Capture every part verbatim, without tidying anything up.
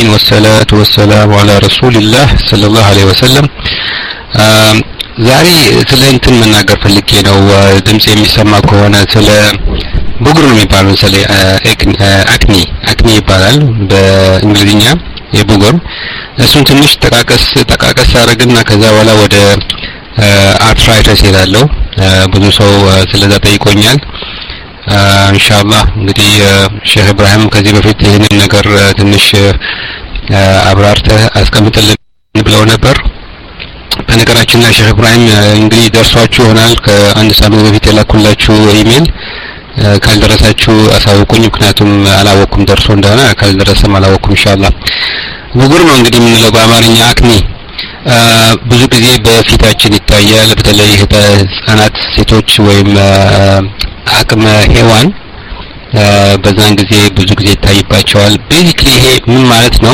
والصلاة والسلام على رسول الله صلى الله عليه وسلم ዛሬ ስለ እንትን መናገር ፈልጌ ነው ድምጽ የሚሰማ ከሆነ ስለ ቡግር ነው የሚባለው ስለ አክኒ አክኒ ይባላል በእንግሊዝኛ የቡግር እሱን ትንሽ ተቃቀስ ተቃቀስ አረግና ከዛ በኋላ ወደ አርትራይተስ ይላለው ብዙ ሰው ስለዛ ጠይቆኛል ኢንሻአላህ እንግዲህ ሼህ ኢብራሂም ከዚህ በፊት ይሄንን ነገር ትንሽ አብራርተህ አስቀምጥልን ብለው ነበር በነገራችን ላይ ሼህ ኢብራሂም እንግዲህ ደርሷችሁ ይሆናል ከአንድ ሳምንት በፊት የላኩላችሁ ኢሜል ካልደረሳችሁ አሳውቁኝ ምክንያቱም አላወኩም ደርሶ እንደሆነ ካልደረሰም አላወኩም ኢንሻአላህ ቡግር ነው እንግዲህ የምንለው በአማርኛ አክኒ ብዙ ጊዜ በፊታችን ይታያል በተለይ ህፃናት ሴቶች ወይም አቅመ ሔዋን በዛን ጊዜ ብዙ ጊዜ ይታይባቸዋል ቤዚክሊ ይሄ ምን ማለት ነው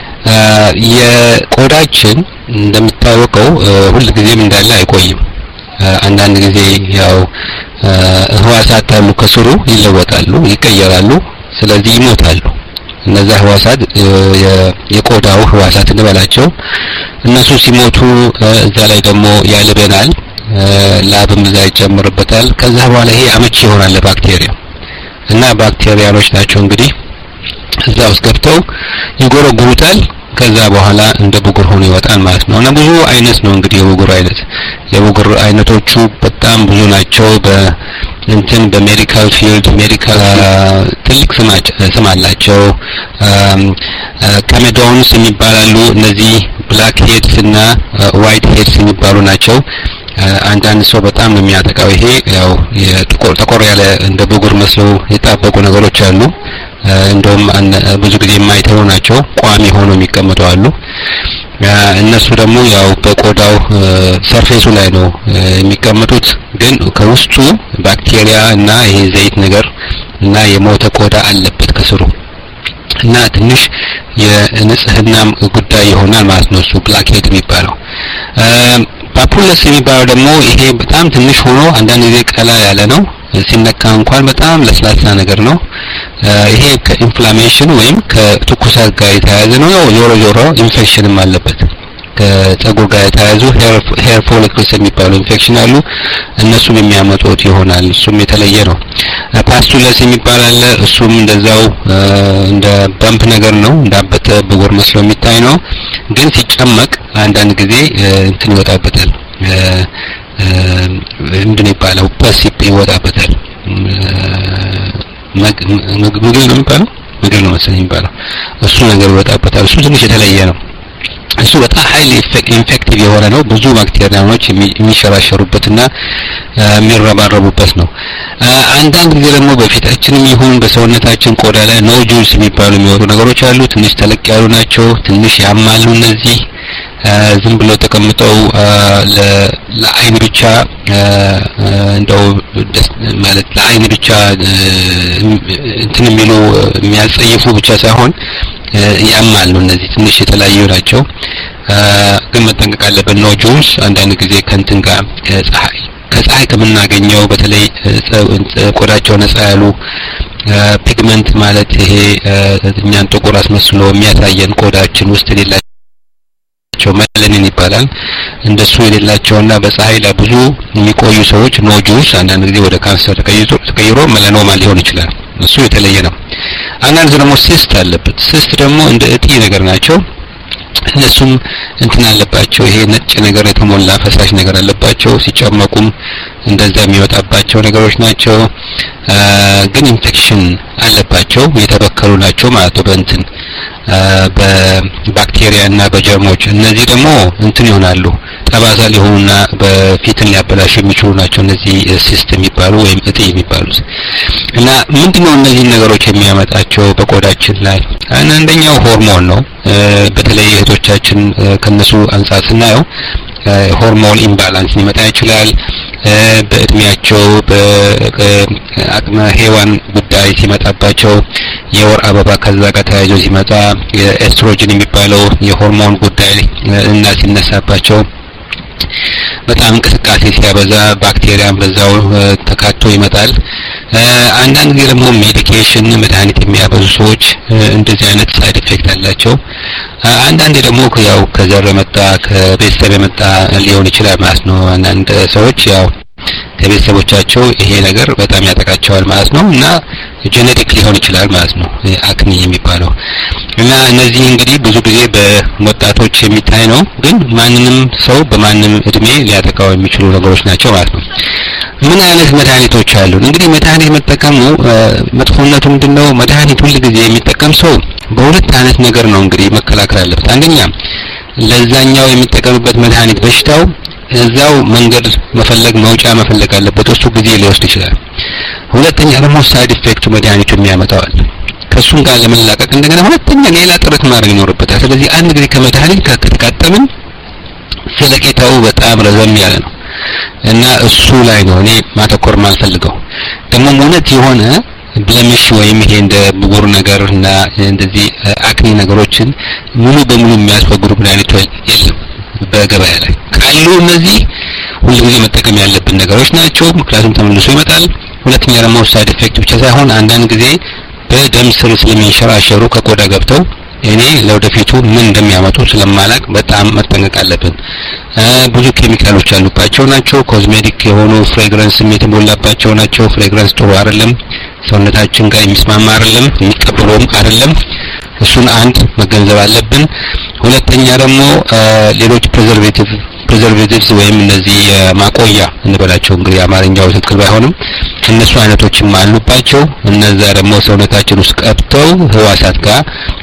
የቆዳችን እንደሚታወቀው ሁሉ ጊዜም እንዳለ አይቆይም አንዳንድ ጊዜ ያው ህዋሳት አሉ ከስሩ ይለወጣሉ ይቀየራሉ ስለዚህ ይሞታሉ እነዛ ህዋሳት የቆዳው ህዋሳት እንበላቸው እነሱ ሲሞቱ እዛ ላይ ደግሞ ያልበናል ላብም እዛ ይጨምርበታል ከዛ በኋላ ይሄ አመቺ ይሆናል ለባክቴሪያ እና ባክቴሪያዎች ናቸው እንግዲህ እዛ ውስጥ ገብተው ይጎረጉሩታል ከዛ በኋላ እንደ ቡግር ሆኖ ይወጣል ማለት ነው እና ብዙ አይነት ነው እንግዲህ የቡግር አይነት የቡግር አይነቶቹ በጣም ብዙ ናቸው በእንትን በሜዲካል ፊልድ ሜዲካል ትልቅ ስም አላቸው ካሜዶንስ የሚባላሉ እነዚህ ብላክ ሄድስ እና ዋይት ሄድስ የሚባሉ ናቸው አንዳንድ ሰው በጣም ነው የሚያጠቃው ይሄ ያው የጥቁር ጥቁር ያለ እንደ ቡግር መስለው የጣበቁ ነገሮች አሉ እንደውም ብዙ ጊዜ የማይተው ናቸው ቋሚ ሆኖ የሚቀመጡ አሉ እነሱ ደግሞ ያው በቆዳው ሰርፌሱ ላይ ነው የሚቀመጡት ግን ከውስጡ ባክቴሪያ እና ይሄ ዘይት ነገር እና የሞተ ቆዳ አለበት ከስሩ እና ትንሽ የንጽህና ጉዳይ ይሆናል ማለት ነው እሱ ብላክ ሄድ የሚባለው ፓፑለስ የሚባለው ደግሞ ይሄ በጣም ትንሽ ሆኖ አንዳንድ ጊዜ ቀላ ያለ ነው ሲነካ እንኳን በጣም ለስላሳ ነገር ነው ይሄ ከኢንፍላሜሽን ወይም ከትኩሳት ጋር የተያያዘ ነው ዞሮ ዞሮ ኢንፌክሽንም አለበት ከፀጉር ጋር የተያያዙ ሄር ፎሊክልስ የሚባሉ ኢንፌክሽን አሉ እነሱም የሚያመጡት ይሆናል እሱም የተለየ ነው ፓስቱለስ የሚባል አለ እሱም እንደዛው እንደ ባምፕ ነገር ነው እንዳበጠ ቡግር መስሎ የሚታይ ነው ግን ሲጨመቅ አንዳንድ ጊዜ እንትን ይወጣበታል ምንድነው ይባላል ፐስ ይወጣበታል ምግብ ነው የሚባለው ምግብ ነው መሰለኝ የሚባለው እሱ ነገር ይወጣበታል እሱ ትንሽ የተለየ ነው እሱ በጣም ሃይሊ ኢንፌክቲቭ የሆነ ነው ብዙ ባክቴሪያዎች የሚሸራሸሩበትና የሚረባረቡበት ነው አንዳንድ ጊዜ ደግሞ በፊታችንም ይሁን በሰውነታችን ቆዳ ላይ ኖጁልስ የሚባሉ የሚወጡ ነገሮች አሉ ትንሽ ተለቅ ያሉ ናቸው ትንሽ ያማሉ እነዚህ ዝም ብሎ ተቀምጠው ለአይን ብቻ እንደው ማለት ለአይን ብቻ እንትን የሚሉ የሚያጸይፉ ብቻ ሳይሆን ያማሉ እነዚህ ትንሽ የተለያዩ ናቸው ግን መጠንቀቅ አለብን ኖጁልስ አንዳንድ ጊዜ ከእንትን ጋር ከፀሐይ ከፀሐይ ከምናገኘው በተለይ ቆዳቸው ነፃ ያሉ ፒግመንት ማለት ይሄ እኛን ጥቁር አስመስሎ የሚያሳየን ቆዳችን ውስጥ የሌላቸው መለኒን ይባላል እንደሱ የሌላቸውና በፀሐይ ላይ ብዙ የሚቆዩ ሰዎች ኖጁልስ አንዳንድ ጊዜ ወደ ካንሰር ተቀይሮ መለኖማ ሊሆን ይችላል እሱ የተለየ ነው አንዳንድ ደግሞ ሲስት አለበት ሲስት ደግሞ እንደ እጢ ነገር ናቸው እነሱም እንትን አለባቸው ይሄ ነጭ ነገር የተሞላ ፈሳሽ ነገር አለባቸው ሲጨመቁም እንደዛ የሚወጣባቸው ነገሮች ናቸው ግን ኢንፌክሽን አለባቸው የተበከሉ ናቸው ማለት ነው በእንትን በባክቴሪያ እና በጀርሞች እነዚህ ደግሞ እንትን ይሆናሉ ጠባሳ ሊሆኑና በፊትን ሊያበላሹ የሚችሉ ናቸው እነዚህ ሲስተም የሚባሉ ወይም እጢ የሚባሉት እና ምንድነው እነዚህ ነገሮች የሚያመጣቸው በቆዳችን ላይ አንደኛው ሆርሞን ነው በተለይ እህቶቻችን ከነሱ አንፃር ስናየው ሆርሞን ኢምባላንስ ሊመጣ ይችላል በእድሜያቸው በአቅመ ሔዋን ጉዳይ ሲመጣባቸው የወር አበባ ከዛ ጋር ተያይዞ ሲመጣ የኤስትሮጅን የሚባለው የሆርሞን ጉዳይ እና ሲነሳባቸው በጣም እንቅስቃሴ ሲያበዛ ባክቴሪያም በዛው ተካቶ ይመጣል አንዳንድ ጊዜ ደግሞ ሜዲኬሽን መድኃኒት የሚያበዙ ሰዎች እንደዚህ አይነት ሳይድ ኢፌክት አላቸው። አንዳንድ ደግሞ ያው ከዘር የመጣ ከቤተሰብ የመጣ ሊሆን ይችላል ማለት ነው። አንዳንድ ሰዎች ያው ከቤተሰቦቻቸው ይሄ ነገር በጣም ያጠቃቸዋል ማለት ነው እና ጄኔቲክ ሊሆን ይችላል ማለት ነው አክኒ የሚባለው። እና እነዚህ እንግዲህ ብዙ ጊዜ በወጣቶች የሚታይ ነው፣ ግን ማንንም ሰው በማንም እድሜ ሊያጠቃው የሚችሉ ነገሮች ናቸው ማለት ነው። ምን አይነት መድኃኒቶች አሉ? እንግዲህ መድኃኒት መጠቀሙ መጥፎነቱ ምንድነው? መድኃኒት ሁሉ ጊዜ የሚጠቀም ሰው በሁለት አይነት ነገር ነው እንግዲህ መከላከል አለበት። አንደኛ ለዛኛው የሚጠቀምበት መድኃኒት በሽታው እዛው መንገድ መፈለግ መውጫ መፈለግ አለበት፣ እሱ ጊዜ ሊወስድ ይችላል። ሁለተኛ ደግሞ ሳይድ ኢፌክቱ መድኃኒቱ የሚያመጣዋል። ከሱም ጋር ለመላቀቅ እንደገና ሁለተኛ ሌላ ጥረት ማድረግ ይኖርበታል። ስለዚህ አንድ ጊዜ ከመድኃኒት ከተቃጠምን ዘለቄታው በጣም ረዘም ያለ ነው እና እሱ ላይ ነው እኔ ማተኮር ማልፈልገው። ደግሞ እውነት የሆነ ብለምሽ ወይም ይሄ እንደ ብጉር ነገር እና እንደዚህ አክኒ ነገሮችን ሙሉ በሙሉ የሚያስወግዱ መድኃኒቶች የለም በገበያ ላይ ካሉ። እነዚህ ሁልጊዜ መጠቀም ያለብን ነገሮች ናቸው፣ ምክንያቱም ተመልሶ ይመጣል። ሁለተኛ ደግሞ ሳይድ ኢፌክት ብቻ ሳይሆን አንዳንድ ጊዜ በደም ስር ስለሚንሸራሸሩ ከቆዳ ገብተው እኔ ለወደፊቱ ምን እንደሚያመጡ ስለማላቅ በጣም መጠንቀቅ አለብን። ብዙ ኬሚካሎች ያሉባቸው ናቸው፣ ኮዝሜቲክ የሆኑ ፍሬግራንስ የሚሞላባቸው ናቸው። ፍሬግራንስ ጥሩ አይደለም፣ ሰውነታችን ጋር የሚስማማ አይደለም፣ የሚቀበለውም አይደለም። እሱን አንድ መገንዘብ አለብን። ሁለተኛ ደግሞ ሌሎች ፕሪዘርቬቲቭ ፕሪዘርቬቲቭስ ወይም እነዚህ ማቆያ እንበላቸው እንግዲህ አማርኛው ትክክል ባይሆንም እነሱ አይነቶችም አሉባቸው። እነዛ ደግሞ ሰውነታችን ውስጥ ቀብተው ህዋሳት ጋር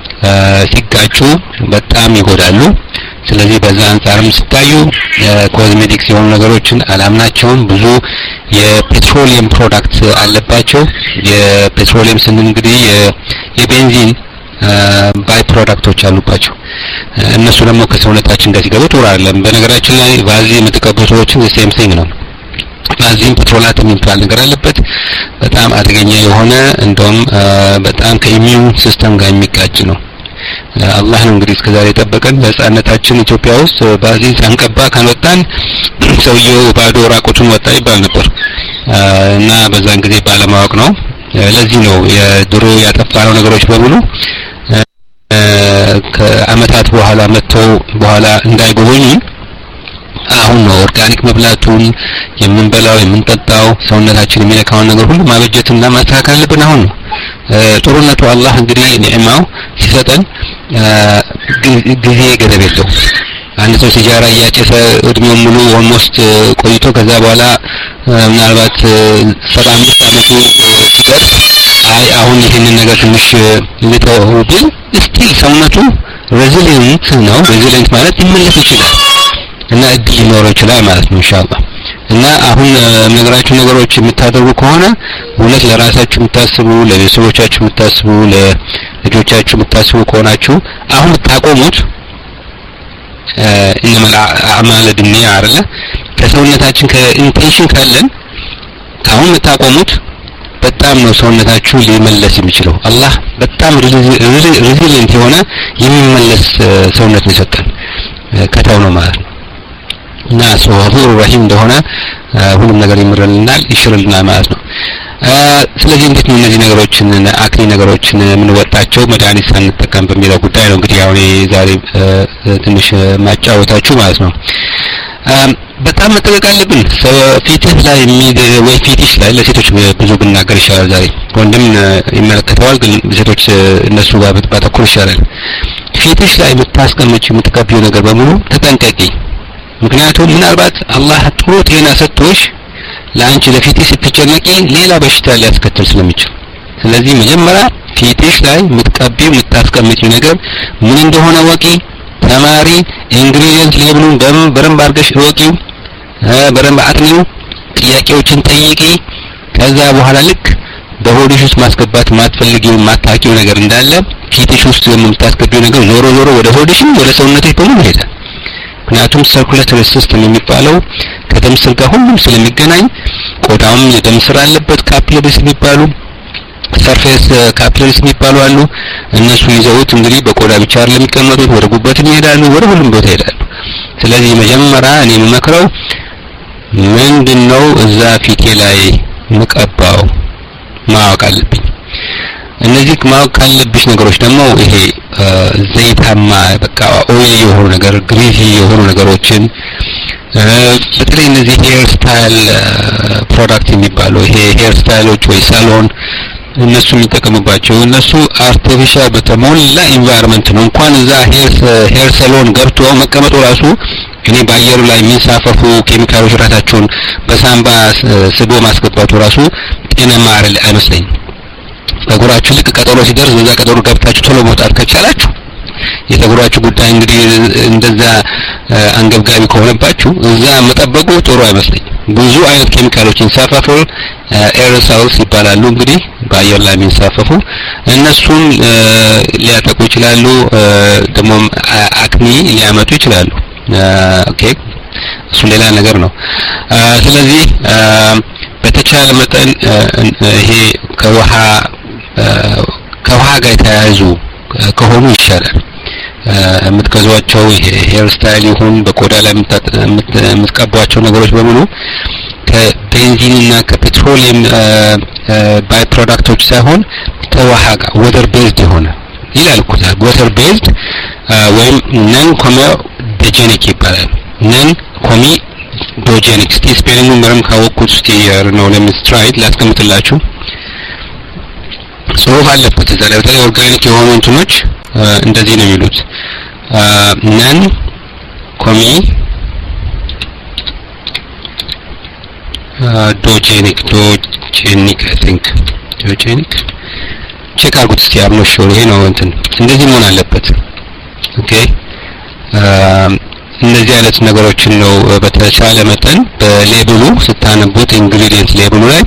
ሲጋጩ በጣም ይጎዳሉ። ስለዚህ በዛ አንፃርም ሲታዩ ኮዝሜቲክስ የሆኑ ነገሮችን አላምናቸውም። ብዙ የፔትሮሊየም ፕሮዳክት አለባቸው። የፔትሮሊየም ስንል እንግዲህ የቤንዚን ባይ ፕሮዳክቶች አሉባቸው። እነሱ ደግሞ ከሰውነታችን ጋር ሲገቡ ጥሩ አይደለም። በነገራችን ላይ ቫዝሊን የምትቀቡ ሰዎችን ሴም ቲንግ ነው። ቫዝሊን ፔትሮላትም የሚባል ነገር አለበት፣ በጣም አደገኛ የሆነ እንደውም በጣም ከኢሚዩን ሲስተም ጋር የሚጋጭ ነው። አላህ ነው እንግዲህ እስከዛሬ የጠበቀን። በህፃንነታችን ኢትዮጵያ ውስጥ ቫዝሊን ሳንቀባ ካልወጣን ሰውየው ባዶ ራቁቱን ወጣ ይባል ነበር እና በዛን ጊዜ ባለማወቅ ነው። ለዚህ ነው የድሮ ያጠፋነው ነገሮች በሙሉ ከአመታት በኋላ መጥተው በኋላ እንዳይጎበኙ አሁን ነው ኦርጋኒክ መብላቱን የምንበላው የምንጠጣው ሰውነታችን የሚነካውን ነገር ሁሉ ማበጀትና ማስተካከል አለብን። አሁን ነው ጥሩነቱ። አላህ እንግዲህ ኒዕማው ሲሰጠን ጊዜ ገደብ የለው። አንድ ሰው ሲጃራ እያጨሰ እድሜው ሙሉ ኦልሞስት ቆይቶ ከዛ በኋላ ምናልባት ሰባ አምስት አመቱ ሲደርስ አይ አሁን ይሄንን ነገር ትንሽ ልተው ቢል ስቲል ሰውነቱ ሬዚሊየንት ነው። ሬዚሊየንት ማለት ይመለስ ይችላል እና እድል ሊኖረው ይችላል ማለት ነው ኢንሻአላህ። እና አሁን ነገራችሁ ነገሮች የምታደርጉ ከሆነ እውነት ለራሳችሁ የምታስቡ፣ ለቤተሰቦቻችሁ የምታስቡ፣ ለልጆቻችሁ የምታስቡ ከሆናችሁ አሁን ታቆሙት። ኢንማ አዕማል ቢንኒያ አይደለ? ከሰውነታችን ከኢንቴንሽን ካለን ካሁን የምታቆሙት በጣም ነው ሰውነታችሁ ሊመለስ የሚችለው። አላህ በጣም ሬዚሊየንት የሆነ የሚመለስ ሰውነት ነው የሰጠን ከተው ነው ማለት ነው። እና ሱብሃኑ ረሂም እንደሆነ ሁሉም ነገር ይምርልናል ይሽርልናል ማለት ነው። ስለዚህ እንዴት ነው እነዚህ ነገሮችን አክኒ ነገሮችን የምንወጣቸው መድኃኒት ሳንጠቀም በሚለው ጉዳይ ነው እንግዲህ አሁን ዛሬ ትንሽ ማጫወታችሁ ማለት ነው። በጣም መጠንቀቅ አለብን። ፊትህ ላይ ወይ ፊትሽ ላይ ለሴቶች ብዙ ብናገር ይሻላል። ዛሬ ወንድም ይመለከተዋል፣ ግን ሴቶች እነሱ ጋር ባተኩር ይሻላል። ፊትሽ ላይ የምታስቀምጪ የምትቀቢው ነገር በሙሉ ተጠንቀቂ። ምክንያቱም ምናልባት አላህ ጥሩ ጤና ሰጥቶሽ ለአንቺ ለፊትሽ ስትጨነቂ ሌላ በሽታ ሊያስከትል ስለሚችል፣ ስለዚህ መጀመሪያ ፊትሽ ላይ የምትቀቢው የምታስቀምጪው ነገር ምን እንደሆነ ወቂ፣ ተማሪ፣ ኢንግሪዲየንት ሌብሉን በደንብ አድርገሽ ወቂው፣ በደንብ አጥኚው፣ ጥያቄዎችን ጠይቂ። ከዛ በኋላ ልክ በሆድሽ ውስጥ ማስገባት ማትፈልጊው ማታቂው ነገር እንዳለ ፊትሽ ውስጥ የምታስገቢው ነገር ዞሮ ዞሮ ወደ ሆድሽም ወደ ሰውነትሽ በሙሉ ይሄዳል። ምክንያቱም ሰርኩሌተሪ ሲስተም የሚባለው ከደም ስር ጋር ሁሉም ስለሚገናኝ ቆዳውም የደም ስር አለበት። ካፒላሪስ የሚባሉ ሰርፌስ ካፒላሪስ የሚባሉ አሉ። እነሱ ይዘውት እንግዲህ በቆዳ ብቻ አይደለም የሚቀመጡት፣ ወደ ጉበትም ይሄዳሉ፣ ወደ ሁሉም ቦታ ይሄዳሉ። ስለዚህ መጀመሪያ እኔ የምመክረው ምንድነው እዛ ፊቴ ላይ ምቀባው ማወቅ አለብኝ። እነዚህ ማወቅ ካለብሽ ነገሮች ደግሞ ይሄ ዘይታማ በቃ ኦይል የሆኑ ነገር ግሪዚ የሆኑ ነገሮችን በተለይ እነዚህ ሄር ስታይል ፕሮዳክት የሚባሉ ይሄ ሄር ስታይሎች ወይ ሳሎን እነሱ የሚጠቀሙባቸው እነሱ አርቲፊሻል በተሞላ ኢንቫይሮንመንት ነው። እንኳን እዛ ሄር ሄር ሳሎን ገብቶ መቀመጡ ራሱ እኔ በአየሩ ላይ የሚንሳፈፉ ኬሚካሎች ራሳቸውን በሳምባ ስቦ ማስገባቱ ራሱ ጤናማ አይመስለኝም። በጉራችሁ ልክ ቀጠሮ ሲደርስ በዛ ቀጠሮ ገብታችሁ ቶሎ መውጣት ከቻላችሁ የተጉራችሁ ጉዳይ እንግዲህ እንደዛ አንገብጋቢ ከሆነባችሁ እዛ መጠበቁ ጥሩ አይመስለኝም። ብዙ አይነት ኬሚካሎች ይንሳፈፉ ኤሮሶልስ ይባላሉ እንግዲህ በአየር ላይ የሚንሳፈፉ እነሱን ሊያጠቁ ይችላሉ። ደግሞ አክኒ ሊያመጡ ይችላሉ። ኦኬ እሱ ሌላ ነገር ነው። ስለዚህ በተቻለ መጠን ይሄ ከውሃ ከውሃ ጋር የተያያዙ ከሆኑ ይሻላል። የምትገዟቸው ሄር ስታይል ይሁን በቆዳ ላይ የምትቀቧቸው ነገሮች በሙሉ ከቤንዚንና ከፔትሮሊየም ባይ ፕሮዳክቶች ሳይሆን ከውሃ ጋር ወተር ቤዝድ የሆነ ይላል እኮ ወተር ቤዝድ ወይም ነን ኮሜዶጄኒክ ይባላል። ነን ኮሜዶጄኒክ እስቲ ስፔሊንጉን በደንብ ካወቅኩት እስቲ ነው ለምስትራይት ላስቀምጥላችሁ። ጽሁፍ አለበት እዛ ላይ በተለይ ኦርጋኒክ የሆኑ እንትኖች እንደዚህ ነው የሚሉት ነን ኮሚ ዶጄኒክ ዶጄኒክ አይ ቲንክ ዶጄኒክ ቼክ አድርጉት እስቲ አብኖ ሾር ይሄ ነው እንትን እንደዚህ መሆን አለበት። ኦኬ እነዚህ አይነት ነገሮችን ነው በተቻለ መጠን በሌብሉ ስታነቡት ኢንግሪዲየንት ሌብሉ ላይ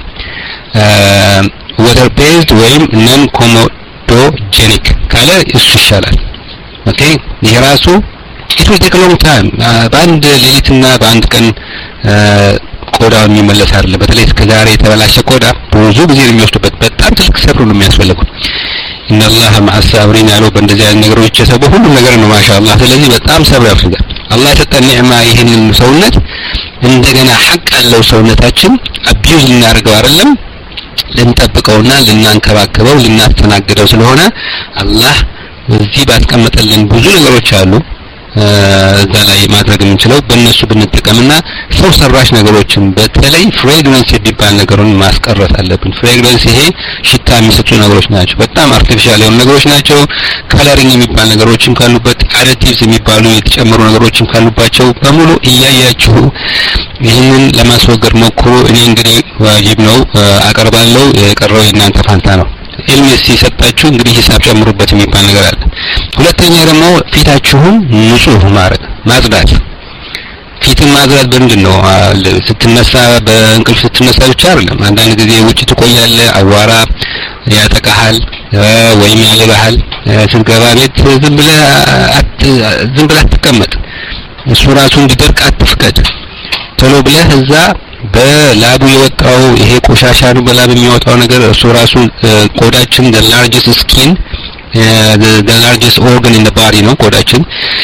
water based ወይም non comedogenic ካለ እሱ ይሻላል። ኦኬ ይሄ ራሱ it will take a long time በአንድ ሌሊትና በአንድ ቀን ቆዳ የሚመለስ አይደለም። በተለይ እስከዛሬ የተበላሸ ቆዳ ብዙ ጊዜ የሚወስድበት በጣም ትልቅ ሰብር ነው የሚያስፈልገው። ኢነላህ መዐ ሳብሪን ያለው በእንደዚህ አይነት ነገሮች የሰበ ሁሉ ነገር ነው ማሻአላህ። ስለዚህ በጣም ሰብር ያስፈልጋል። አላህ የሰጠን ኒዕማ ይሄንን ሰውነት እንደገና ሐቅ ያለው ሰውነታችን አቢዩዝ ልናደርገው አይደለም ልንጠብቀውና ልናንከባከበው ልናስተናግደው ስለሆነ አላህ እዚህ ባስቀመጠልን ብዙ ነገሮች አሉ እዛ ላይ ማድረግ የምንችለው በእነሱ ብንጠቀምና ሰው ሰራሽ ነገሮችን በተለይ ፍሬግረንስ የሚባል ነገሩን ማስቀረት አለብን። ፍሬግረንስ ይሄ ሽታ የሚሰጡ ነገሮች ናቸው። በጣም አርቲፊሻል የሆኑ ነገሮች ናቸው። ከለሪንግ የሚባል ነገሮችም ካሉበት አዲቲቭስ የሚባሉ የተጨመሩ ነገሮችም ካሉባቸው በሙሉ እያያችሁ ይህንን ለማስወገድ ሞክሩ። እኔ እንግዲህ ዋጅብ ነው አቀርባለሁ። የቀረው የእናንተ ፋንታ ነው። ኢልም ሲሰጣችሁ እንግዲህ ሂሳብ ጨምሩበት የሚባል ነገር አለ። ሁለተኛ ደግሞ ፊታችሁን ንጹህ ማድረግ ማጽዳት። ፊትን ማጽዳት በምንድን ነው? ስትነሳ በእንቅልፍ ስትነሳ ብቻ አይደለም። አንዳንድ ጊዜ ውጭ ትቆያለህ፣ አዋራ ያጠቃሃል ወይም ያልባሃል። ስትገባ ቤት ዝም ብለህ ዝም ብለህ አትቀመጥ። እሱ ራሱ እንዲደርቅ አትፍቀድ። ቶሎ ብለህ እዛ በላቡ የወጣው ይሄ ቆሻሻ ነው በላብ የሚወጣው ነገር እሱ ራሱ ቆዳችን the largest skin the largest organ in the body ነው ቆዳችን።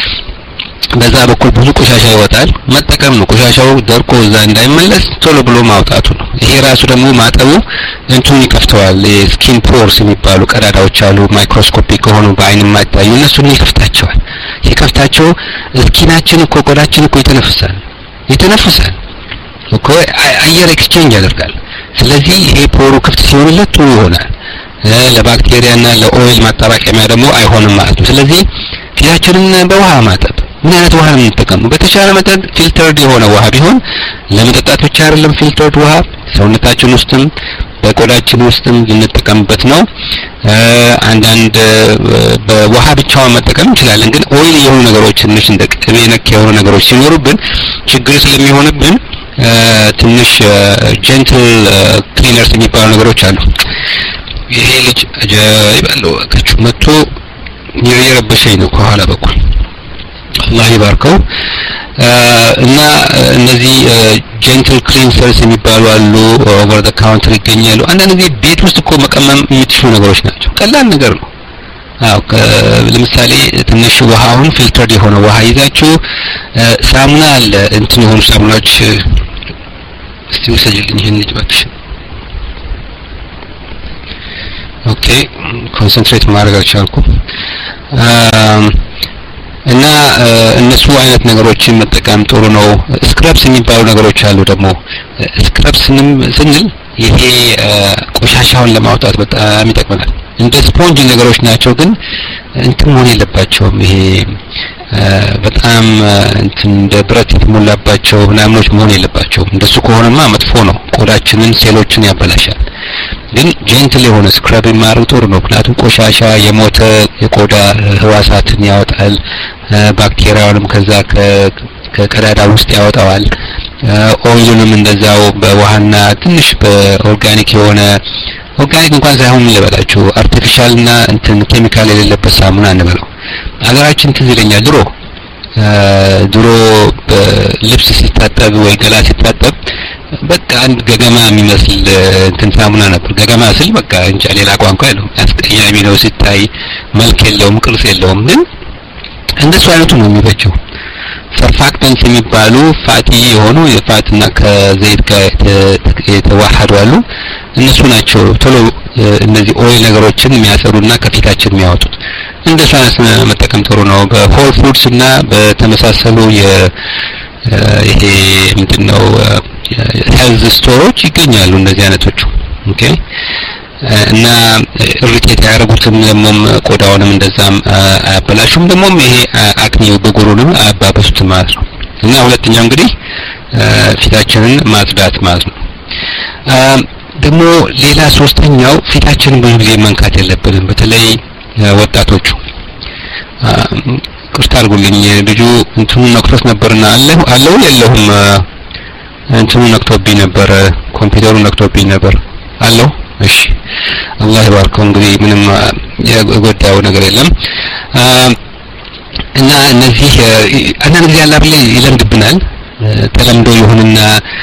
በዛ በኩል ብዙ ቆሻሻ ይወጣል። መጠቀም ነው። ቆሻሻው ደርቆ እዛ እንዳይመለስ ቶሎ ብሎ ማውጣቱ ነው። ይሄ ራሱ ደግሞ ማጠቡ እንቱን ይከፍተዋል። ስኪን ፖርስ የሚባሉ ቀዳዳዎች አሉ ማይክሮስኮፒክ ከሆኑ በአይን የማይታዩ እነሱን ይከፍታቸዋል። ይከፍታቸው ስኪናችን እኮ ቆዳችን እኮ ይተነፍሳል ይተነፍሳል እኮ አየር ኤክስቼንጅ ያደርጋል። ስለዚህ ይሄ ፖሩ ክፍት ሲሆንለት ጥሩ ይሆናል። ለባክቴሪያና ለኦይል ማጣራቀሚያ ደግሞ አይሆንም ማለት ነው። ስለዚህ ፊታችንን በውሃ ማጠብ። ምን አይነት ውሃ ነው የምንጠቀመው? በተቻለ መጠን ፊልተርድ የሆነ ውሃ ቢሆን ለመጠጣት ብቻ አይደለም። ፊልተርድ ውሃ ሰውነታችን ውስጥም በቆዳችን ውስጥም ልንጠቀምበት ነው። አንዳንድ በውሃ ብቻውን መጠቀም እንችላለን። ግን ኦይል የሆኑ ነገሮች ትንሽ እንደ ቅቤ ነክ የሆኑ ነገሮች ሲኖሩብን ችግር ስለሚሆንብን ትንሽ ጀንትል ክሊነርስ የሚባሉ ነገሮች አሉ። ይሄ ልጅ አጃይብ አለው ከቹ መጥቶ የረበሸኝ ነው ከኋላ በኩል አላህ ይባርከው። እና እነዚህ ጀንትል ክሊንሰርስ የሚባሉ አሉ ኦቨር ዘ ካውንተር ይገኛሉ። አንዳንድ ጊዜ ቤት ውስጥ እኮ መቀመም የምትችሉ ነገሮች ናቸው። ቀላል ነገር ነው። አዎ ለምሳሌ ትንሽ ውሃውን ፊልተርድ የሆነ ውሃ ይዛችሁ ሳሙና አለ እንትን የሆኑ ሳሙናዎች እስቲ ወሰጅልኝ ይሄን ልጅ ባክሽ ኦኬ ኮንሰንትሬት ማድረግ አልቻልኩም እና እነሱ አይነት ነገሮችን መጠቀም ጥሩ ነው ስክራፕስ የሚባሉ ነገሮች አሉ ደግሞ ስክራፕስንም ስንል ይሄ ቆሻሻውን ለማውጣት በጣም ይጠቅማል እንደ ስፖንጅ ነገሮች ናቸው ግን እንትን መሆን የለባቸውም ይሄ በጣም እንትን እንደ ብረት የተሞላባቸው ምናምኖች መሆን የለባቸውም እንደሱ ከሆነማ መጥፎ ነው ቆዳችንን ሴሎችን ያበላሻል ግን ጀንትል የሆነ ስክራብ ማድረግ ጥሩ ነው ምክንያቱም ቆሻሻ የሞተ የቆዳ ህዋሳትን ያወጣል ባክቴሪያውንም ከዛ ከቀዳዳ ውስጥ ያወጣዋል ኦይሉንም እንደዛው በውሃና ትንሽ በኦርጋኒክ የሆነ ኦርጋኒክ እንኳን ሳይሆን ልበላችሁ አርቲፊሻልና እንትን ኬሚካል የሌለበት ሳሙና እንበለው አገራችን ትዝ ይለኛል ድሮ ድሮ በልብስ ሲታጠብ ወይ ገላ ሲታጠብ በቃ አንድ ገገማ የሚመስል እንትን ሳሙና ነበር ገገማ ስል በቃ እንጃ ሌላ ቋንቋ የለውም አስቀያሚ ነው ሲታይ መልክ የለውም ቅርጽ የለውም ግን እንደሱ አይነቱ ነው የሚበጀው ሰርፋክተንስ የሚባሉ ፋቲ የሆኑ የፋትና ከዘይት ጋር የተዋሃዱ አሉ እነሱ ናቸው ቶሎ እነዚህ ኦይል ነገሮችን የሚያሰሩና ከፊታችን የሚያወጡት እንደሱ አይነት መጠቀም ጥሩ ነው በሆል ፉድስ እና በተመሳሰሉ የ ይሄ ምንድነው ሄልዝ ስቶሮች ይገኛሉ እንደዚህ አይነቶቹ ኦኬ እና ሪቴት ያደረጉትም ደሞም ቆዳውንም እንደዛም አያበላሹም ደሞም ይሄ አክኒው በጉሩንም አያባበሱትም ማለት ነው እና ሁለተኛው እንግዲህ ፊታችንን ማጽዳት ማለት ነው ደግሞ ሌላ ሶስተኛው ፊታችንን ብዙ ጊዜ መንካት የለብንም በተለይ ወጣቶቹ ቅርታ አድርጉልኝ ልጁ እንትኑ ነክቶት ነበርና አለው አለው የለውም እንትኑ ነክቶብኝ ነበር ኮምፒውተሩ ነክቶብኝ ነበር አለው እሺ አላህ ይባርከው እንግዲህ ምንም የጎዳው ነገር የለም እና እነዚህ አንዳንድ ጊዜ ያለ አይደል ይለምድብናል ተለምዶ ይሁንና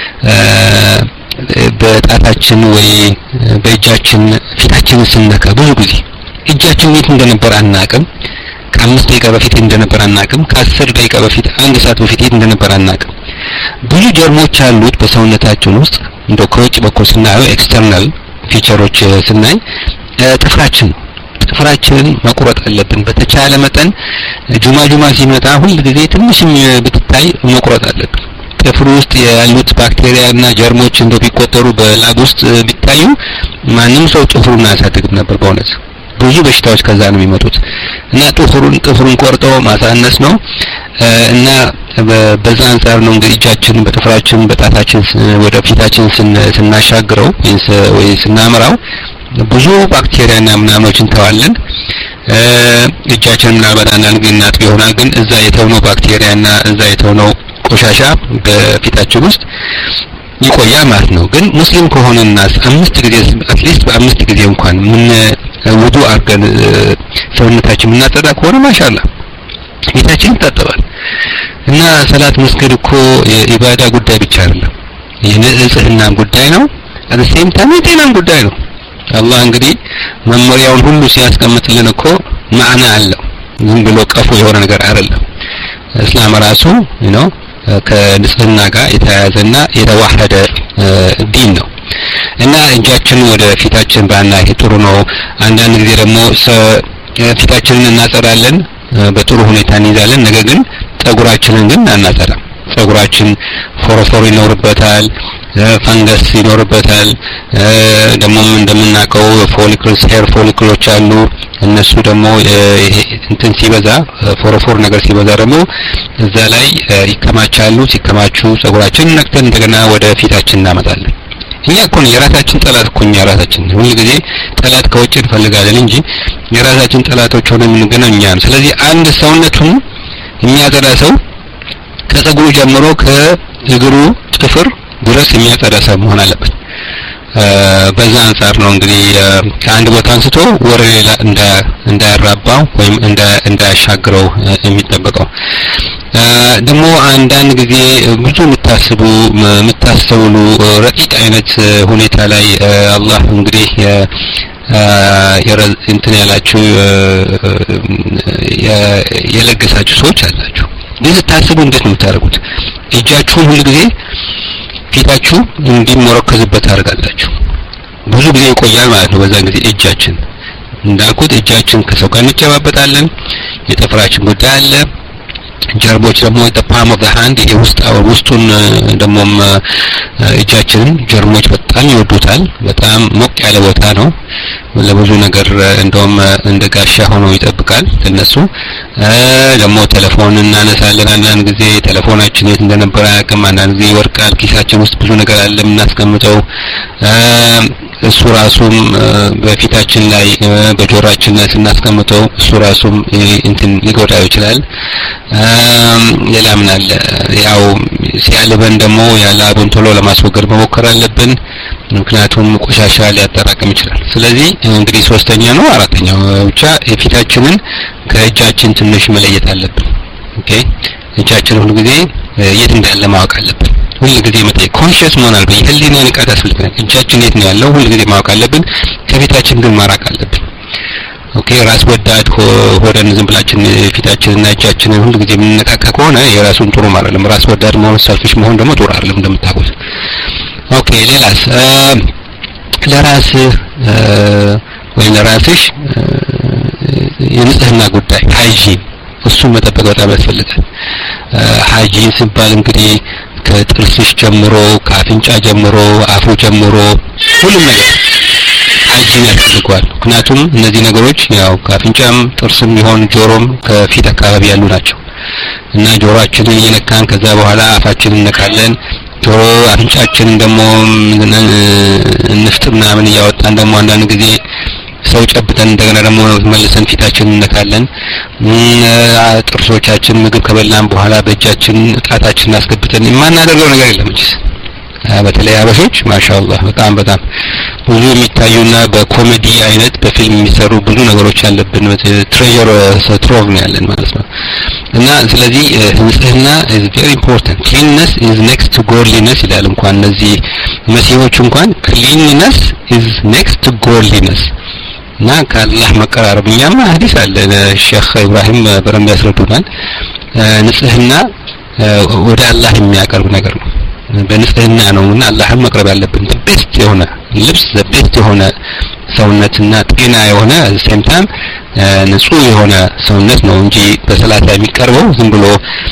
በጣታችን ወይ በእጃችን ፊታችንን ስንነካ ብዙ ጊዜ እጃችን የት እንደነበር አናውቅም ከአምስት ደቂቃ በፊት እንደነበር አናውቅም ከአስር ደቂቃ በፊት አንድ ሰዓት በፊት እንደነበር አናውቅም ብዙ ጀርሞች አሉት በሰውነታችን ውስጥ እንደው ከውጭ በኩል ስናየው ኤክስተርናል ፊቸሮች ስናይ ጥፍራችን ጥፍራችንን መቁረጥ አለብን በተቻለ መጠን ጁማ ጁማ ሲመጣ ሁሉ ጊዜ ትንሽም ብትታይ መቁረጥ አለብን ጥፍሩ ውስጥ ያሉት ባክቴሪያና ጀርሞች እንደው ቢቆጠሩ በላብ ውስጥ ቢታዩ ማንም ሰው ጥፍሩን አያሳድግም ነበር በእውነት ብዙ በሽታዎች ከዛ ነው የሚመጡት እና ጥፍሩን ጥፍሩን ቆርጦ ማሳነስ ነው እና በዛ አንፃር ነው እንግዲህ እጃችን በጥፍራችን በጣታችን ወደ ፊታችን ስናሻግረው ወይ ስናመራው ብዙ ባክቴሪያና ምናምኖችን ተዋለን እጃችን ምናልባት አንዳንድ ጊዜ እናጥብ ይሆናል ግን እዛ የተውነው ባክቴሪያና እዛ የተውነው ቆሻሻ በፊታችን ውስጥ ይቆያል ማለት ነው ግን ሙስሊም ከሆነና አምስት ጊዜ አትሊስት በአምስት ጊዜ እንኳን ምን ውዱ አርገን ሰውነታችን እናጸዳ ከሆነ ማሻአላ ፊታችን ይታጠባል እና ሰላት መስገድ እኮ የኢባዳ ጉዳይ ብቻ አይደለም የንጽህና ጉዳይ ነው at the same time የጤናም ጉዳይ ነው አላህ እንግዲህ መመሪያውን ሁሉ ሲያስቀምጥልን እኮ ማዕና አለው ዝም ብሎ ቀፎ የሆነ ነገር አይደለም እስላም ራሱ you know ከንጽህና ጋር የተያያዘና የተዋሃደ ዲን ነው እና እጃችን ወደ ፊታችን ባናይ ጥሩ ነው አንዳንድ ጊዜ ደግሞ ፊታችንን እናጸዳለን በጥሩ ሁኔታ እንይዛለን ነገር ግን ጸጉራችንን ግን አናጸዳም ጸጉራችን ፎሮፎር ይኖርበታል ፈንገስ ይኖርበታል ደግሞ እንደምናውቀው ፎሊክልስ ሄር ፎሊክሎች አሉ እነሱ ደግሞ እንትን ሲበዛ ፎሮፎር ነገር ሲበዛ ደግሞ እዛ ላይ ይከማቻሉ ሲከማቹ ጸጉራችንን ነክተን እንደገና ወደ ፊታችን እናመጣለን እኛ እኮ የራሳችን ጠላት እኮ እኛ ራሳችን ሁሉ ጊዜ ጠላት ከውጭ እንፈልጋለን እንጂ የራሳችን ጠላቶች ሆነን እንገናኛለን ስለዚህ አንድ ሰውነቱን የሚያጸዳ ሰው ከጸጉሩ ጀምሮ ከእግሩ ጥፍር ድረስ የሚያጸዳ ሰው መሆን አለበት በዛ አንፃር ነው እንግዲህ ከአንድ ቦታ አንስቶ ወደ ሌላ እንዳ እንዳያራባው ወይም እንዳ እንዳያሻግረው የሚጠበቀው ደግሞ አንዳንድ ጊዜ ብዙ የምታስቡ የምታስተውሉ ረቂቅ አይነት ሁኔታ ላይ አላህ እንግዲህ እንትን ያላችሁ የለገሳችሁ ሰዎች አላችሁ ግን ስታስቡ እንዴት ነው የምታደርጉት እጃችሁን ሁሉ ጊዜ ፊታችሁ እንዲሞረከዝበት አድርጋላችሁ ብዙ ጊዜ ይቆያል ማለት ነው በዛ ጊዜ እጃችን እንዳልኩት እጃችን ከሰው ጋር እንጨባበጣለን የጥፍራችን ጉዳይ አለ ጀርቦች ደግሞ the palm of the hand ይሄ ውስጥ ውስጡን ደሞም እጃችንን ጀርሞች በጣም ይወዱታል በጣም ሞቅ ያለ ቦታ ነው ለብዙ ነገር እንደውም እንደ ጋሻ ሆኖ ይጠብቃል ለነሱ ደግሞ ቴሌፎን እናነሳለን አንዳንድ ጊዜ ቴሌፎናችን የት እንደነበረ አያውቅም አንዳንድ ጊዜ ይወርቃል ኪሳችን ውስጥ ብዙ ነገር አለ የምናስቀምጠው እሱ ራሱም በፊታችን ላይ በጆሮአችን ላይ ስናስቀምጠው እሱ ራሱም እንትን ሊጎዳው ይችላል ሌላም አለ ያው ሲያልበን ደግሞ ያላቡን ቶሎ ለማስወገድ መሞከር አለብን ምክንያቱም ቆሻሻ ሊያጠራቅም ይችላል ስለዚህ እንግዲህ ሶስተኛ ነው አራተኛው ብቻ የፊታችንን ከእጃችን ትንሽ መለየት አለብን ኦኬ እጃችን ሁሉ ጊዜ የት እንዳለ ማወቅ አለብን ሁሉ ጊዜ መጠየቅ ኮንሺየስ መሆን አለብን የህሊና ንቃት ያስፈልገናል እጃችን የት ነው ያለው ሁሉ ጊዜ ማወቅ አለብን ከፊታችን ግን ማራቅ አለብን ኦኬ ራስ ወዳድ ሆደን ዝም ብላችን ፊታችንና እጃችንን ሁሉ ጊዜ የምንነካካ ከሆነ የራሱን ጥሩ ማለት ነው ራስ ወዳድ መሆን ሰልፊሽ መሆን ደግሞ ጥሩ አይደለም እንደምታውቁት ኦኬ ሌላስ ለራስ ወይ ለራስሽ የንጽህና ጉዳይ ሃይጂን እሱን መጠበቅ በጣም ያስፈልጋል ሃይጂን ሲባል እንግዲህ ከጥርስሽ ጀምሮ ከአፍንጫ ጀምሮ አፉ ጀምሮ ሁሉም ነገር ሃይጂን ያስፈልጋል ምክንያቱም እነዚህ ነገሮች ያው ከአፍንጫም ጥርስም ይሆን ጆሮም ከፊት አካባቢ ያሉ ናቸው እና ጆሮአችንን እየነካን ከዛ በኋላ አፋችንን እንነካለን ጆሮ አፍንጫችንን ደግሞ ንፍጥ ምናምን እያወጣን ደግሞ አንዳንድ ጊዜ ሰው ጨብጠን እንደገና ደግሞ መልሰን ፊታችንን እንነካለን ጥርሶቻችን ምግብ ከበላን በኋላ በእጃችን ጣታችንን አስገብተን የማናደርገው ነገር የለም እንጂ በተለይ አበሾች ማሻአላህ በጣም በጣም ብዙ የሚታዩና በኮሜዲ አይነት በፊልም የሚሰሩ ብዙ ነገሮች ያለብን ትሬዠር ትሮቭ ነው ያለን ማለት ነው እና ስለዚህ ንጽህና is very important cleanliness is next to godliness ይላል እንኳን እነዚህ መሲሆች እንኳን cleanliness is next to godliness እና ከአላህ መቀራረብኛም ሐዲስ አለ ሼክ ኢብራሂም በረም ያስረዱናል ንጽህና ወደ አላህ የሚያቀርብ ነገር ነው በንጽህና ነውና አላህን መቅረብ ያለብን ቤስት የሆነ ልብስ ቤስት የሆነ ሰውነትና ጤና የሆነ ሴም ታይም ንጹህ የሆነ ሰውነት ነው እንጂ በሰላት ላይ የሚቀርበው ዝም ብሎ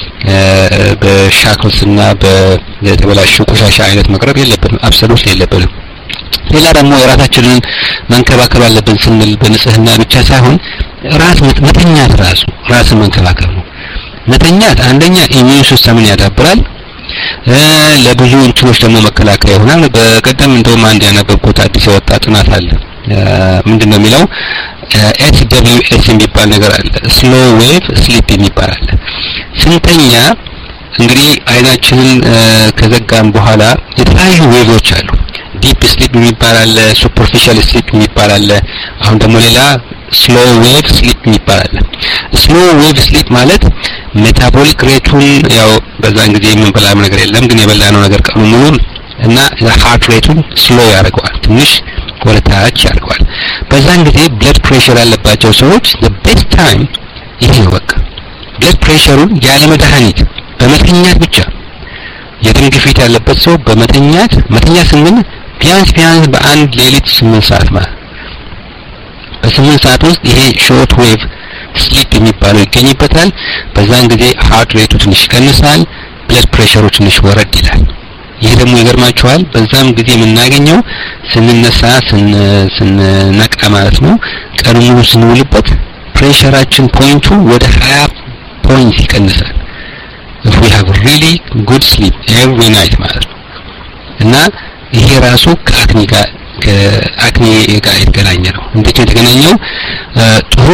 በሻክልስና በተበላሹ ቆሻሻ አይነት መቅረብ የለብንም አብሶሉትሊ የለብንም ሌላ ደግሞ የራሳችንን መንከባከብ አለብን ስንል በንጽህና ብቻ ሳይሆን ራስ መተኛት ራሱ ራስን መንከባከብ ነው መተኛት አንደኛ ኢሚዩን ሲስተምን ያዳብራል ለብዙ እንትኖች ደግሞ መከላከያ ይሆናል በቀደም እንደውም አንድ ያነበብኩት አዲስ የወጣ ጥናት አለ ምንድነው የሚለው ኤስ ደብሊው ኤስ የሚባል ነገር አለ ስሎ ዌቭ ስሊፕ የሚባል አለ ስንተኛ እንግዲህ አይናችንን ከዘጋን በኋላ የተለያዩ ዌቮች አሉ ዲፕ ስሊፕ የሚባል አለ ሱፐርፊሻል ስሊፕ የሚባል አለ አሁን ደግሞ ሌላ ስሎ ዌቭ ስሊፕ የሚባል አለ ስሎ ዌቭ ስሊፕ ማለት ሜታቦሊክ ሬቱን ያው በዛን ጊዜ ምን በላም ነገር የለም ግን የበላነው ነገር ቀኑ ሙሉ እና ሃርት ሬቱን ስሎ ያደርገዋል ትንሽ ወደ ታች ያደርገዋል በዛን ጊዜ ብለድ ፕሬሸር ያለባቸው ሰዎች the best time ይሄ ነው በቃ ብለድ ፕሬሸሩን ያለ መድኃኒት በመተኛት ብቻ የደም ግፊት ያለበት ሰው በመተኛት መተኛ ስንል ቢያንስ ቢያንስ በአንድ ሌሊት ስምንት ሰዓት ማለት በስምንት ሰዓት ውስጥ ይሄ ሾርት ዌቭ ስሊፕ የሚባለው ይገኝበታል በዛን ጊዜ ሃርት ሬቱ ትንሽ ይቀንሳል ብለድ ፕሬሸሩ ትንሽ ወረድ ይላል ይሄ ደግሞ ይገርማችኋል በዛም ጊዜ የምናገኘው ስንነሳ ስንነቃ ማለት ነው ቀኑ ሙሉ ስንውልበት ፕሬሸራችን ፖይንቱ ወደ ሀያ ፖይንት ይቀንሳል if we have really good sleep every night ማለት ነው እና ይሄ ራሱ ከአክኒ ጋር ከአክኒ ጋር የተገናኘ ነው እንዴት የተገናኘው ጥሩ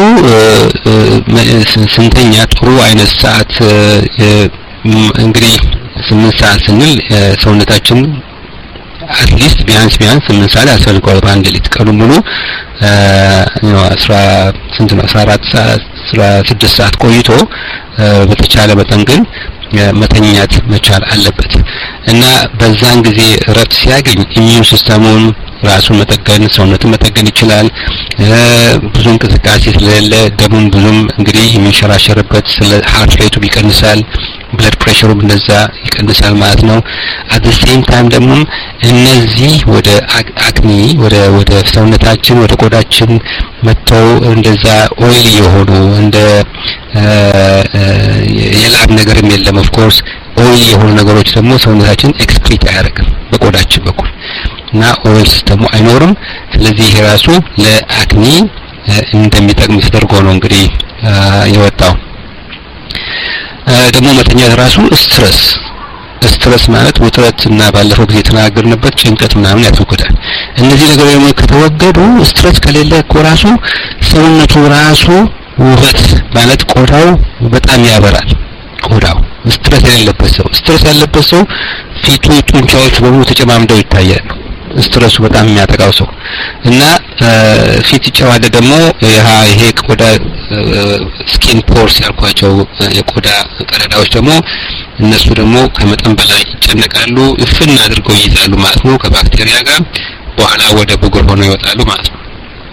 ስንተኛ ጥሩ አይነት ሰዓት እንግዲህ ስምንት ሰዓት ስንል ሰውነታችን አትሊስት ቢያንስ ቢያንስ ስምንት ሰዓት ያስፈልገዋል በአንድ ሌሊት ቀኑ ሙሉ ነው አስራ ስንት ነው አስራ አራት ሰዓት አስራ ስድስት ሰዓት ቆይቶ በተቻለ መጠን ግን መተኛት መቻል አለበት እና በዛን ጊዜ ረፍት ሲያገኝ ኢሚዩን ሲስተሙን ራሱን መጠገን ሰውነቱን መጠገን ይችላል ብዙ እንቅስቃሴ ስለሌለ ደሙን ብዙም እንግዲህ የሚሸራሸርበት ስለ ሃርት ሬቱ ይቀንሳል ብለድ ፕሬሸሩም እንደዛ ይቀንሳል ማለት ነው። አት ዘ ሴም ታይም ደግሞ እነዚህ ወደ አክኒ ወደ ወደ ሰውነታችን ወደ ቆዳችን መጥተው እንደዛ ኦይል የሆኑ እንደ የላብ ነገርም የለም ኦፍ ኮርስ ኦይል የሆኑ ነገሮች ደግሞ ሰውነታችን ኤክስክሪት አያደርግም በቆዳችን በኩል እና ኦይል ሲስተሙ አይኖርም። ስለዚህ ይሄ ራሱ ለአክኒ እንደሚጠቅም ተደርጎ ነው እንግዲህ የወጣው። ደግሞ መተኛት ራሱ ስትረስ ስትረስ ማለት ውጥረትና ባለፈው ጊዜ ተናገርንበት ጭንቀት ምናምን ያስወግዳል። እነዚህ ነገሮች ደግሞ ከተወገዱ ስትረስ ከሌለ እኮ ራሱ ሰውነቱ ራሱ ውበት ማለት ቆዳው በጣም ያበራል። ቆዳው ስትረስ ያለበት ሰው ስትረስ ያለበት ሰው ፊቱ ጡንቻዎች በሙሉ ተጨማምደው ይታያሉ። ስትረሱ በጣም የሚያጠቃው ሰው እና ፊት ይጨዋደ ደግሞ ይሄ ቆዳ ስኪን ፖርስ ያልኳቸው የቆዳ ቀዳዳዎች ደግሞ እነሱ ደግሞ ከመጠን በላይ ይጨነቃሉ፣ እፍን አድርገው ይይዛሉ ማለት ነው ከባክቴሪያ ጋር በኋላ ወደ ብጉር ሆነው ይወጣሉ ማለት ነው።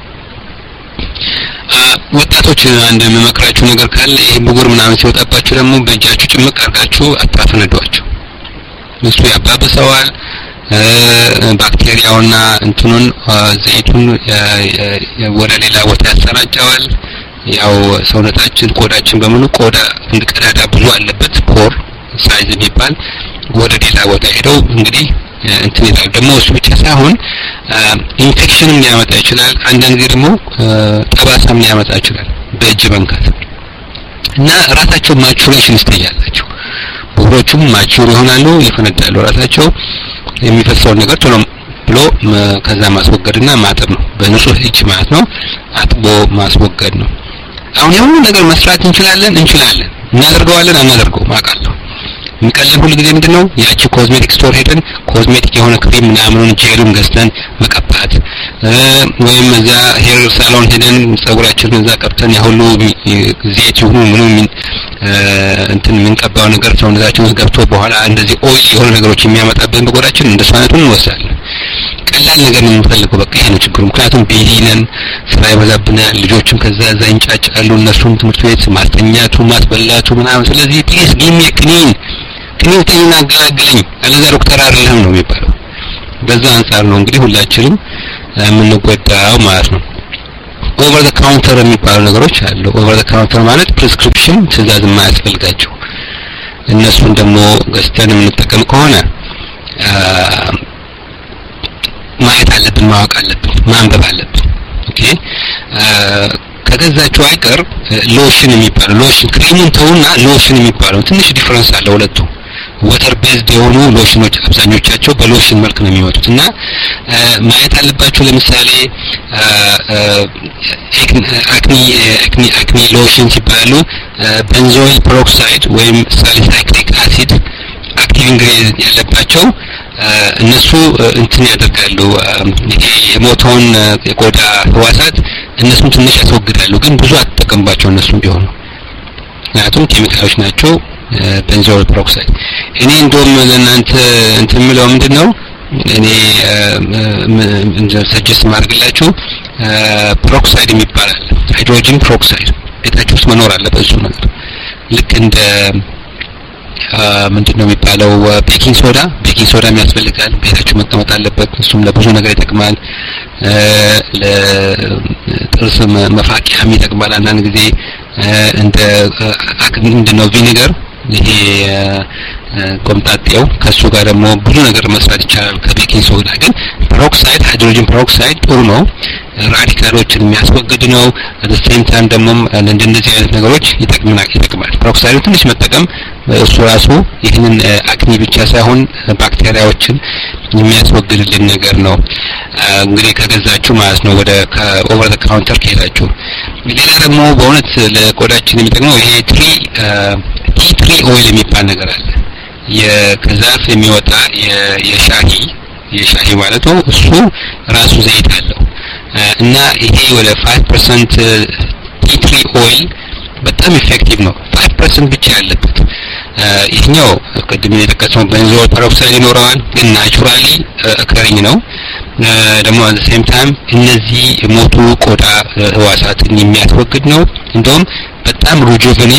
ወጣቶች አንድ የምመክራችሁ ነገር ካለ ይሄ ብጉር ምናምን ሲወጣባችሁ ደግሞ በእጃችሁ ጭምቅ አድርጋችሁ አታፈነዷቸው። እሱ ያባብሰዋል ባክቴሪያውና እንትኑን ዘይቱን ወደ ሌላ ቦታ ያሰራጨዋል። ያው ሰውነታችን ቆዳችን በሙሉ ቆዳ እንድቀዳዳ ብዙ አለበት ፖር ሳይዝ የሚባል ወደ ሌላ ቦታ ሄደው እንግዲህ እንትን ይላል። ደግሞ እሱ ብቻ ሳይሆን ኢንፌክሽንም ሊያመጣ ይችላል። አንዳንድ ጊዜ ደግሞ ጠባሳም ሊያመጣ ይችላል በእጅ መንካት እና ራሳቸው ማቹሬሽን ይስተያላቸው ብጉሮቹም ማቹር ይሆናሉ፣ ይፈነዳሉ። ራሳቸው የሚፈሰው ነገር ቶሎ ብሎ ከዛ ማስወገድና ማጠብ ነው በንጹህ እጅ ማለት ነው። አጥቦ ማስወገድ ነው። አሁን የሁሉ ነገር መስራት እንችላለን እንችላለን እናደርገዋለን አናደርገውም አውቃለሁ። የሚቀለን ሁሉ ጊዜ ምንድነው ያቺ ኮዝሜቲክ ስቶር ሄደን ኮዝሜቲክ የሆነ ክሬም ምናምኑን ጄሉን ገዝተን መቀባት ወይም እዛ ሄር ሳሎን ሄደን ጸጉራችንን እዛ ቀብተን ያሁሉ ዘይት ይሁኑ ምንም እንትን የምንቀባው ነገር ሰውነታችን ውስጥ ገብቶ በኋላ እንደዚህ ኦይል የሆኑ ነገሮች የሚያመጣብን በቆዳችን እንደሱ አይነቱን እንወስዳለን። ቀላል ነገር ነው የምንፈልገው በቃ ይሄ ነው ችግሩ። ምክንያቱም ቢዚ ነን፣ ስራ ይበዛብናል፣ ልጆችም ከዛ እዛ ይንጫጫሉ፣ እነሱም ትምህርት ቤት ማስተኛቱ ማስበላቱ ምናምን። ስለዚህ ፕሊዝ ጊቭ ሚ ክኒን ክኒን ክኒን አገላግለኝ አለዛ ዶክተር አይደለም ነው የሚባለው። በዛ አንፃር ነው እንግዲህ ሁላችንም የምንጎዳው ማለት ነው። ኦቨር ዘ ካውንተር የሚባሉ ነገሮች አሉ። ኦቨር ዘ ካውንተር ማለት ፕሪስክሪፕሽን ትዕዛዝ የማያስፈልጋቸው እነሱን ደግሞ ገዝተን የምንጠቀም ከሆነ ማየት አለብን፣ ማወቅ አለብን፣ ማንበብ አለብን። ኦኬ ከገዛችሁ አይቀር ሎሽን የሚባለው ሎሽን ክሬሙን ተውና ሎሽን የሚባለው ትንሽ ዲፈረንስ አለ ሁለቱ። ወተር ቤዝድ የሆኑ ሎሽኖች አብዛኞቻቸው በሎሽን መልክ ነው የሚወጡት እና ማየት አለባችሁ። ለምሳሌ አክኒ አክኒ አክኒ ሎሽን ሲባሉ ቤንዞይል ፐሮክሳይድ ወይም ሳሊሳይክሊክ አሲድ አክቲቭ ኢንግሪዲየንት ያለባቸው እነሱ እንትን ያደርጋሉ። ይሄ የሞተውን የቆዳ ህዋሳት እነሱን ትንሽ ያስወግዳሉ፣ ግን ብዙ አትጠቀምባቸው እነሱም ቢሆኑ ምክንያቱም ኬሚካሎች ናቸው። ቤንዞይል ፐሮክሳይድ እኔ እንደውም ለእናንተ እንትን የምለው ምንድነው እኔ ሰጀስት ማድረግላችሁ ፐሮክሳይድ የሚባል አለ፣ ሃይድሮጅን ፐሮክሳይድ ቤታችሁ ውስጥ መኖር አለበት። እሱ ነገር ልክ እንደ ምንድነው የሚባለው ቤኪንግ ሶዳ ቤኪንግ ሶዳ የሚያስፈልጋል፣ ቤታችሁ መቀመጥ አለበት። እሱም ለብዙ ነገር ይጠቅማል። ለጥርስ መፋቂያም ይጠቅማል። አንዳንድ ጊዜ እንደ ምንድነው ቪኒገር ይሄ ቆምጣጤው ከሱ ጋር ደግሞ ብዙ ነገር መስራት ይቻላል ከቤኪንግ ሶዳ። ግን ፐሮክሳይድ ሃይድሮጅን ፐሮክሳይድ ጥሩ ነው፣ ራዲካሎችን የሚያስወግድ ነው። at the same time ደግሞ እንደነዚህ አይነት ነገሮች ይጠቅማል ይጠቅማል። ፐሮክሳይድ ትንሽ መጠቀም እሱ ራሱ ይህንን አክኒ ብቻ ሳይሆን ባክቴሪያዎችን የሚያስወግድልን ነገር ነው። እንግዲህ ከገዛችሁ ማለት ነው ወደ ኦቨር ዘ ካውንተር ከሄዳችሁ። ሌላ ደግሞ በእውነት ለቆዳችን የሚጠቅመው ይሄ ትሪ ቲ ትሪ ኦይል የሚባል ነገር አለ። የከዛፍ የሚወጣ የሻሂ የሻሂ ማለት ነው። እሱ ራሱ ዘይት አለው እና ይሄ ወደ five percent ቲ ትሪ ኦይል በጣም ኢፌክቲቭ ነው። five percent ብቻ ያለበት ይሄኛው ቅድም የጠቀስነው ቤንዞይል ፐሮክሳይድ ይኖረዋል፣ ግን ናቹራሊ ኦከሪንግ ነው። ደግሞ at the same time እነዚህ ሞቱ ቆዳ ህዋሳትን የሚያስወግድ ነው። እንደውም በጣም ሪጁቬኔት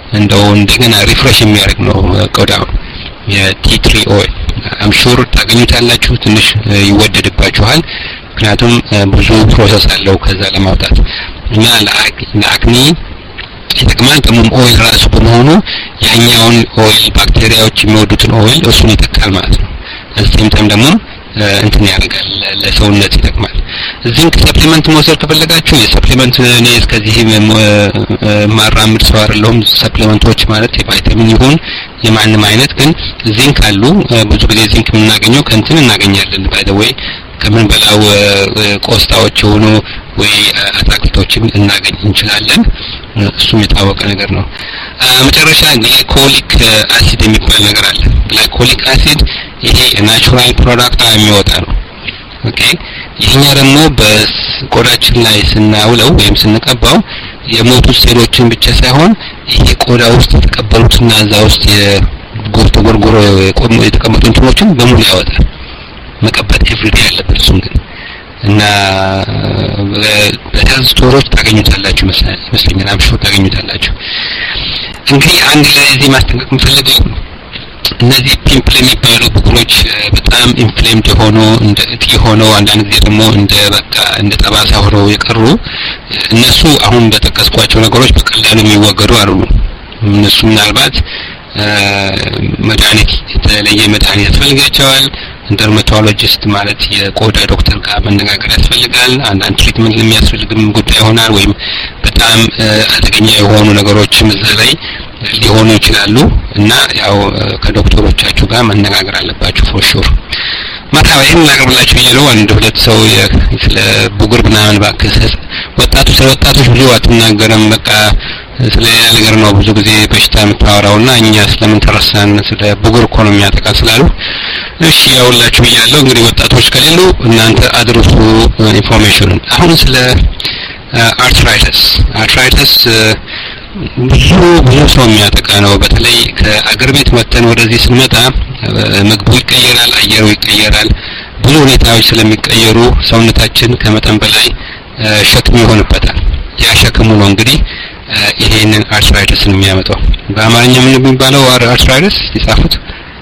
እንደው እንደገና ሪፍሬሽ የሚያደርግ ነው ቆዳው የቲ ትሪ ኦይል አም ሹር ታገኙታላችሁ ትንሽ ይወደድባችኋል ምክንያቱም ብዙ ፕሮሰስ አለው ከዛ ለማውጣት እና ለአክኒ ይጠቅማል ደግሞ ኦይል ራሱ በመሆኑ ያኛውን ኦይል ባክቴሪያዎች የሚወዱትን ኦይል እሱን ይተካል ማለት ነው እዚህም ተም ደግሞ እንትን ያደርጋል ለሰውነት ይጠቅማል ዚንክ ሰፕሊመንት መውሰድ ከፈለጋችሁ የሰፕሊመንት እኔ እስከዚህ ማራምድ ሰው አይደለሁም ሰፕሊመንቶች ማለት የቫይታሚን ይሁን የማንም አይነት ግን ዚንክ አሉ ብዙ ጊዜ ዚንክ የምናገኘው ከእንትን እናገኛለን ባይ ዘ ዌይ ከምን በላው ቆስጣዎች ሆኖ ወይ አትክልቶችን እናገኝ እንችላለን እሱም የታወቀ ነገር ነው መጨረሻ ግላይኮሊክ አሲድ የሚባል ነገር አለ ግላይኮሊክ አሲድ ይሄ ናቹራል ፕሮዳክት የሚወጣ ነው ኦኬ ይሄኛ ደግሞ በቆዳችን ላይ ስናውለው ወይም ስንቀባው የሞቱ ሴሎችን ብቻ ሳይሆን ይሄ ቆዳ ውስጥ የተቀበሉትና እዛ ውስጥ የጎርቶ ጎርጎሮ የቆሙ የተቀመጡ እንትኖችን በሙሉ ያወጣል መቀባት ኤቭሪዴ ያለበት እሱም ግን እና በሄልዝ ስቶሮች ታገኙታላችሁ መስለኛል አምሾ ታገኙታላችሁ እንግዲህ አንድ ላይ እዚህ ማስጠንቀቅ የምፈልገው እነዚህ ፒምፕል የሚባሉ ብጉሮች በጣም ኢንፍሌምድ ሆኖ እንደ እጢ ሆኖ አንዳንድ ጊዜ ደግሞ እንደ በቃ እንደ ጠባሳ ሆነው የቀሩ እነሱ አሁን እንደተጠቀስኳቸው ነገሮች በቀላሉ የሚወገዱ አይደሉም እነሱ ምናልባት መድኃኒት የተለየ መድኃኒት ያስፈልጋቸዋል ደርማቶሎጂስት ማለት የቆዳ ዶክተር ጋር መነጋገር ያስፈልጋል አንዳንድ ትሪትመንት የሚያስፈልግም ጉዳይ ይሆናል ወይም በጣም አደገኛ የሆኑ ነገሮችም እዛ ላይ ሊሆኑ ይችላሉ እና ያው ከዶክተሮቻችሁ ጋር መነጋገር አለባችሁ ፎር ሹር ማታው ይሄን ላቀርብላችሁ ይለው አንድ ሁለት ሰው ስለ ቡጉር ምናምን ባክስ ወጣቶች ወጣቶች ብዙ አትናገርም በቃ ስለ ነገር ነው ብዙ ጊዜ በሽታ የምታወራውና እኛ ስለምን ተረሳን ስለ ቡጉር እኮ ነው የሚያጠቃ ስላሉ እሺ ያውላችሁ ይያለው እንግዲህ ወጣቶች ከሌሉ እናንተ አድርሱ ኢንፎርሜሽን አሁን ስለ አርትራይተስ አርትራይተስ ብዙ ብዙ ሰው የሚያጠቃ ነው በተለይ ከአገር ቤት መተን ወደዚህ ስንመጣ ምግቡ ይቀየራል አየሩ ይቀየራል ብዙ ሁኔታዎች ስለሚቀየሩ ሰውነታችን ከመጠን በላይ ሸክም ይሆንበታል ያ ሸክሙ ነው እንግዲህ ይሄንን አርትራይተስን የሚያመጣው በአማርኛ ምን የሚባለው አርትራይተስ ይጻፉት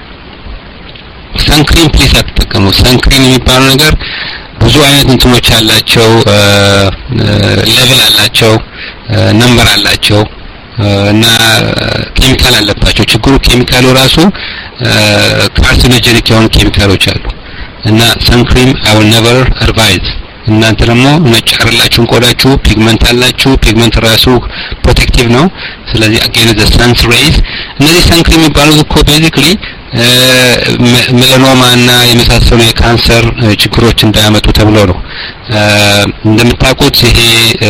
ሰንክሪን ፕሊስ አትጠቀሙ ሰንክሪን የሚባለው ነገር ብዙ አይነት እንትኖች አላቸው ሌቭል አላቸው ነምበር አላቸው እና ኬሚካል አለባቸው ችግሩ ኬሚካሉ ራሱ ካርሲኖጀኒክ የሆኑ ኬሚካሎች አሉ እና ሰንክሪን I will never advise እናንተ ደግሞ ነጭ አረላችሁን ቆዳችሁ ፒግመንት አላችሁ ፒግመንት ራሱ ፕሮቴክቲቭ ነው ስለዚህ against the sun's rays እነዚህ ሰንክሪን የሚባሉት እኮ ቤዚክሊ ሜላኖማ እና የመሳሰሉ የካንሰር ችግሮች እንዳያመጡ ተብሎ ነው እንደምታውቁት ይሄ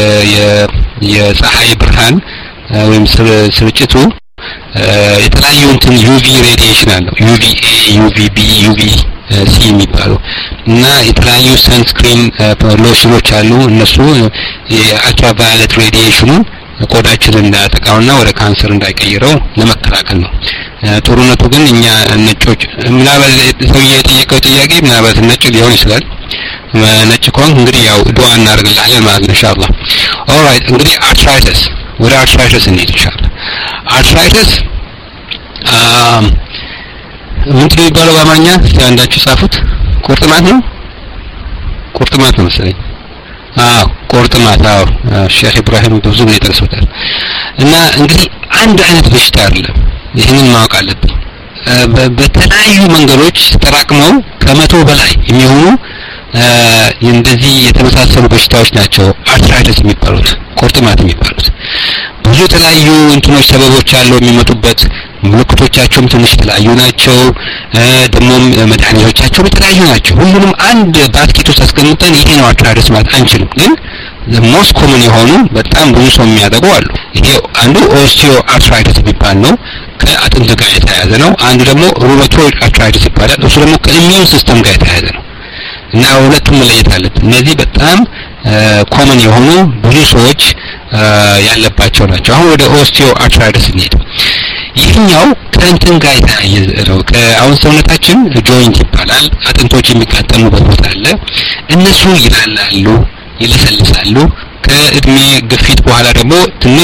የፀሐይ ብርሃን ወይም ስርጭቱ የተለያዩ እንትን ዩቪ ሬዲዬሽን አለው ዩቪኤ ዩቪቢ ዩቪ ሲ የሚባሉ እና የተለያዩ ሰንስክሪን ሎሽኖች አሉ እነሱ የአልትራቫዮሌት ሬዲዬሽኑ ቆዳችንን እንዳያጠቃውና ወደ ካንሰር እንዳይቀይረው ለመከላከል ነው ጥሩነቱ ግን እኛ ነጮች ምናልባት ሰውዬ የጠየቀው ጥያቄ ምናልባት ነጭ ሊሆን ይችላል ነጭ ከሆነ እንግዲህ ያው ዱዓ እናደርግልሃለን ማለት ነው ኢንሻአላህ ኦልራይት እንግዲህ አርትራይተስ ወደ አርትራይተስ እንሂድ ኢንሻአላህ አርትራይተስ አም ምንድነው የሚባለው በአማርኛ አንዳችሁ ጻፉት ቁርጥማት ነው ቁርጥማት ነው መሰለኝ አዎ ቁርጥማት አዎ ሼህ ኢብራሂም ብዙ ጊዜ ጠቅሶታል እና እንግዲህ አንድ አይነት በሽታ አይደለም ይሄንን ማወቅ አለብን በተለያዩ መንገዶች ተጠራቅመው ከመቶ በላይ የሚሆኑ እንደዚህ የተመሳሰሉ በሽታዎች ናቸው አርትራይተስ የሚባሉት ቁርጥማት የሚባሉት ብዙ የተለያዩ እንትኖች ሰበቦች አሉ የሚመጡበት ምልክቶቻቸውም ትንሽ የተለያዩ ናቸው ደግሞም መድኃኒቶቻቸው የተለያዩ ናቸው ሁሉንም አንድ ባስኬት ውስጥ አስቀምጠን ይሄ ነው አርትራይተስ ማለት አንችልም ግን the most common የሆኑ በጣም ብዙ ሰው የሚያጠቁ አሉ ይሄ አንዱ ኦስቲዮ አርትራይተስ የሚባል ነው ከአጥንት ጋር የተያያዘ ነው አንዱ ደግሞ ሩመቶይድ አርትራይተስ ይባላል እሱ ደግሞ ከኢሚዩን ሲስተም ጋር የተያያዘ ነው እና ሁለቱም መለየት አለብን እነዚህ በጣም ኮመን የሆኑ ብዙ ሰዎች ያለባቸው ናቸው አሁን ወደ ኦስቲዮ አርትራይተስ እንሂድ ይህኛው ከእንትን ጋር የተያያዘ ነው ከአሁን ሰውነታችን ጆይንት ይባላል አጥንቶች የሚጋጠሙበት ቦታ አለ እነሱ ይላላሉ ይለሰልሳሉ ከእድሜ ግፊት በኋላ ደግሞ ትንሽ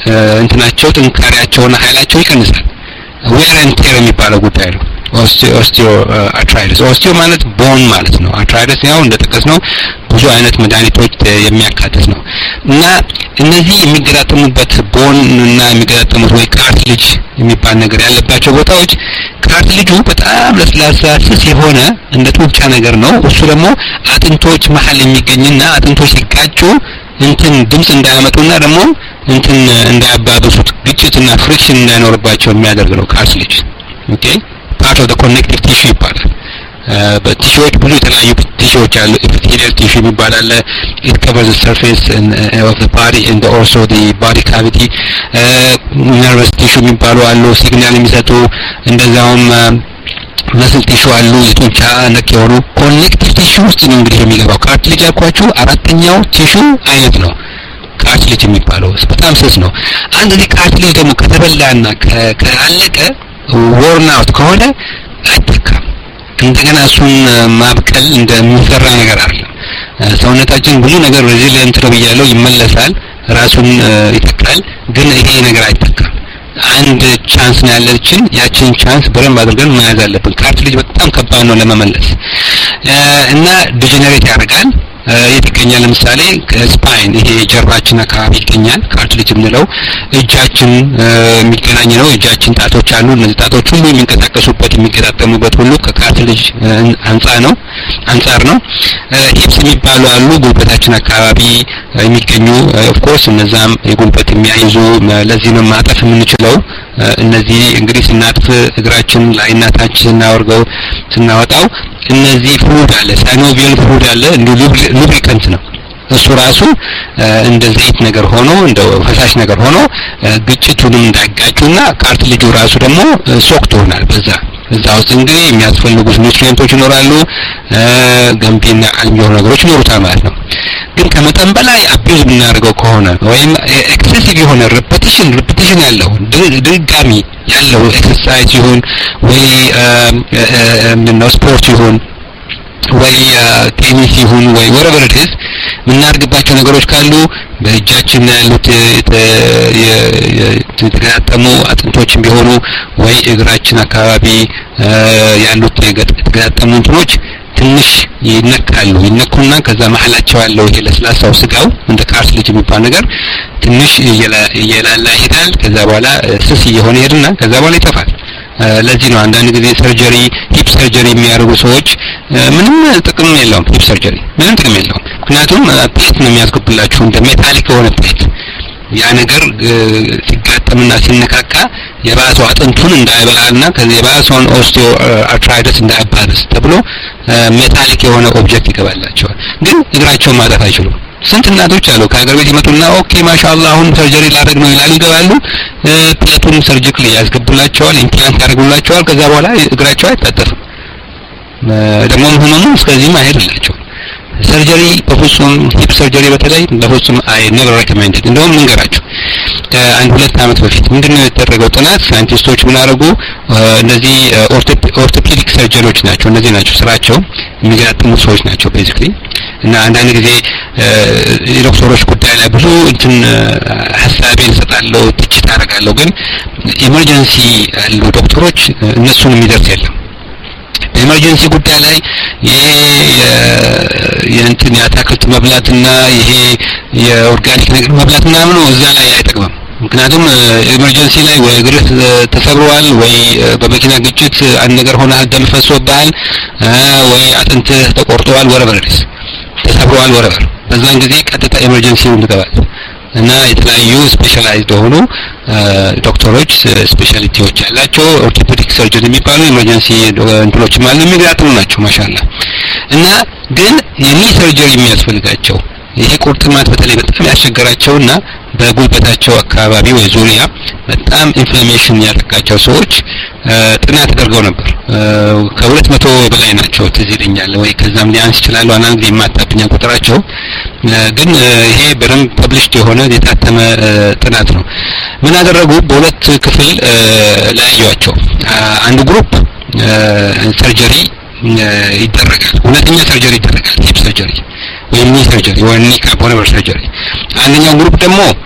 እንትናቸው ጥንካሬያቸውና ኃይላቸው ይቀንሳል ዌር ኤንድ ቴር የሚባለው ጉዳይ ነው ኦስቲዮ ኦስቲዮ አርትራይተስ ኦስቲዮ ማለት ቦን ማለት ነው አርትራይተስ ያው እንደተጠቀስነው ብዙ አይነት መድኃኒቶች የሚያካትት ነው እና እነዚህ የሚገጣጠሙበት ቦን እና የሚገጣጠሙት ወይ ካርትሊጅ የሚባል ነገር ያለባቸው ቦታዎች ካርትሊጁ በጣም ለስላሳ ስስ የሆነ እንደ ጡንቻ ነገር ነው እሱ ደግሞ አጥንቶች መሃል የሚገኝና አጥንቶች ሲጋጩ እንትን ድምጽ እንዳያመጡና ደግሞ እንትን እንዳያባብሱት ግጭትና ፍሪክሽን እንዳይኖርባቸው የሚያደርግ ነው ካርትሊጅ ኦኬ part of the connective tissue ይባላል በቲሹዎች ብዙ የተለያዩ ቲሹዎች አሉ epithelial tissue ይባላል it covers the surface and, uh, of the body and also the body cavity nervous tissue የሚባሉ አሉ ሲግናል የሚሰጡ እንደዛውም መስል ቲሹ አሉ የጡንቻ ነክ የሆኑ ኮኔክቲቭ ቲሹ ውስጥ ነው እንግዲህ የሚገባው ካርትሊጅ አልኳችሁ አራተኛው ቲሹ አይነት ነው ካርትሊጅ የሚባለው በጣም ስስ ነው አንድ ጊዜ ካርትሊጅ ደግሞ ከተበላና ከአለቀ worn out ከሆነ አይተካም እንደገና እሱን ማብቀል እንደሚሰራ ነገር አይደለም ሰውነታችን ብዙ ነገር ሬዚሊየንት ነው ብያለሁ ይመለሳል ራሱን ይተካል ግን ይሄ ነገር አይተካም አንድ ቻንስ ነው ያለችን ያችን ቻንስ በደንብ አድርገን መያዝ አለብን ካርትሊጅ በጣም ከባድ ነው ለመመለስ እና ዲጀነሬት ያደርጋል ይተገኛል ለምሳሌ ስፓይን ይሄ ጀርባችን አካባቢ ይገኛል ካርትሊጅ የምንለው እጃችን የሚገናኝ ነው እጃችን ጣቶች አሉ እነዚህ ጣቶች ሁሉ የሚንቀሳቀሱበት የሚገጣጠሙበት ሁሉ ከካርትሊጅ አንጻር ነው አንጻር ነው ሂፕስ የሚባሉ አሉ ጉልበታችን አካባቢ የሚገኙ ኦፍ ኮርስ እነዛም የጉልበት የሚያይዙ ለዚህ ነው ማጠፍ የምንችለው እነዚህ እንግዲህ ስናጥፍ እግራችን ላይና ታች ስናወርገው ስናወጣው እነዚህ ፍሉድ አለ ሳይኖቪየል ፍሉድ አለ እንደ ሉብሪካንት ነው እሱ ራሱ እንደ ዘይት ነገር ሆኖ እንደ ፈሳሽ ነገር ሆኖ ግጭቱንም እንዳይጋጩና ካርትሊጁ ራሱ ደግሞ ሶክት ሆናል በዛ እዛ ውስጥ እንግዲህ የሚያስፈልጉት ኒውትሪየንቶች ይኖራሉ ገንቢና አልሚ የሆኑ ነገሮች ይኖሩታል ማለት ነው ግን ከመጠን በላይ አቢዩዝ የምናደርገው ከሆነ ወይም ኤክሴሲቭ የሆነ ሪፒቲሽን ሪፒቲሽን ያለው ድጋሚ ያለው ኤክሰርሳይዝ ይሁን ወይ ምንድነው ስፖርት ይሁን ወይ ቴኒስ ይሁን ወይ whatever it is ምናርግባቸው ነገሮች ካሉ በእጃችን ያሉት የተገጣጠሙ አጥንቶችም ቢሆኑ ወይ እግራችን አካባቢ ያሉት የተገጣጠሙ እንትኖች ትንሽ ይነካሉ ይነኩና ከዛ መሐላቸው ያለው ይሄ ለስላሳው ስጋው እንደ ካርትሊጅ የሚባል ነገር ትንሽ እየላላ ይሄዳል ከዛ በኋላ ስስ እየሆነ ይሄድና ከዛ በኋላ ይጠፋል ለዚህ ነው አንዳንድ ጊዜ ሰርጀሪ ሂፕ ሰርጀሪ የሚያደርጉ ሰዎች ምንም ጥቅም የለውም ሂፕ ሰርጀሪ ምንም ጥቅም የለውም ምክንያቱም ፕሌት ነው የሚያስገቡላችሁ እንደ ሜታሊክ የሆነ ፕሌት ያ ነገር ሲጋጠምና ሲነካካ የባሰው አጥንቱን እንዳይበላልና ከዚህ የባሰውን ኦስቲዮ አርትራይተስ እንዳያባብስ ተብሎ ሜታሊክ የሆነ ኦብጀክት ይገባላቸዋል ግን እግራቸውን ማጠፍ አይችሉም ስንት እናቶች አሉ ከሀገር ቤት ይመጡና ኦኬ ማሻአላህ አሁን ሰርጀሪ ላደርግ ነው ይላሉ ይገባሉ ፕሌቱን ሰርጂካሊ ያስገቡላቸዋል ኢምፕላንት ያደርጉላቸዋል ከዛ በኋላ እግራቸው አይታጠፍም ደግሞ ህመሙ እስከዚህም አይሄድላቸው ሰርጀሪ በፍጹም ሂፕ ሰርጀሪ በተለይ በፍጹም አይ ኔቨር ሬኮሜንድ እንደውም እንገራችሁ ከአንድ ሁለት አመት በፊት ምንድነው የተደረገው ጥናት ሳይንቲስቶች ምን አደረጉ እነዚህ ኦርቶፔዲክ ሰርጀሪዎች ናቸው እነዚህ ናቸው ስራቸው የሚገጣጠሙ ሰዎች ናቸው ቤዚክሊ እና አንዳንድ ጊዜ የዶክተሮች ጉዳይ ላይ ብዙ እንትን ሐሳቤን ሰጣለሁ ትችት አደርጋለሁ ግን ኢመርጀንሲ ያሉ ዶክተሮች እነሱን የሚደርስ የለም በኤመርጀንሲ ጉዳይ ላይ ይሄ የእንትን ያታክልት መብላትና ይሄ የኦርጋኒክ ነገር መብላት ምናምን ነው እዛ ላይ አይጠቅምም ምክንያቱም ኤመርጀንሲ ላይ ወይ እግርህ ተሰብሯል ወይ በመኪና ግጭት አንድ ነገር ሆነ ደም ፈሶብሃል ወይ አጥንትህ ተቆርጧል ወረበረስ ተሰብሯል ወረበር በዛን ጊዜ ቀጥታ ኤመርጀንሲ ነው ትገባል እና የተለያዩ ስፔሻላይዝድ ሆኑ ዶክተሮች ስፔሻሊቲዎች ያላቸው ኦርቶፔዲክ ሰርጀሪ የሚባሉ ኤመርጀንሲ እንትኖች ማለት የሚገጣጠሙ ናቸው ማሻአላ እና ግን የኒ ሰርጀሪ የሚያስፈልጋቸው ይሄ ቁርጥማት በተለይ በጣም ያስቸገራቸውና በጉልበታቸው አካባቢ ወይ ዙሪያ በጣም ኢንፍላሜሽን ያጠቃቸው ሰዎች ጥናት ተደርገው ነበር ከሁለት መቶ በላይ ናቸው ትዝ ይለኛል ወይ ከዛም ሊያንስ ይችላል አንዳንድ የማጣብኛ ቁጥራቸው ግን ይሄ በደንብ ፐብሊሽድ የሆነ የታተመ ጥናት ነው ምን አደረጉ በሁለት ክፍል ለያዩአቸው አንድ ግሩፕ ሰርጀሪ ይደረጋል ሁለተኛ ሰርጀሪ ይደረጋል ሂፕ ሰርጀሪ ወይ ኒ ሰርጀሪ ወይ ኒ ካፖነር ሰርጀሪ አንደኛው ግሩፕ ደግሞ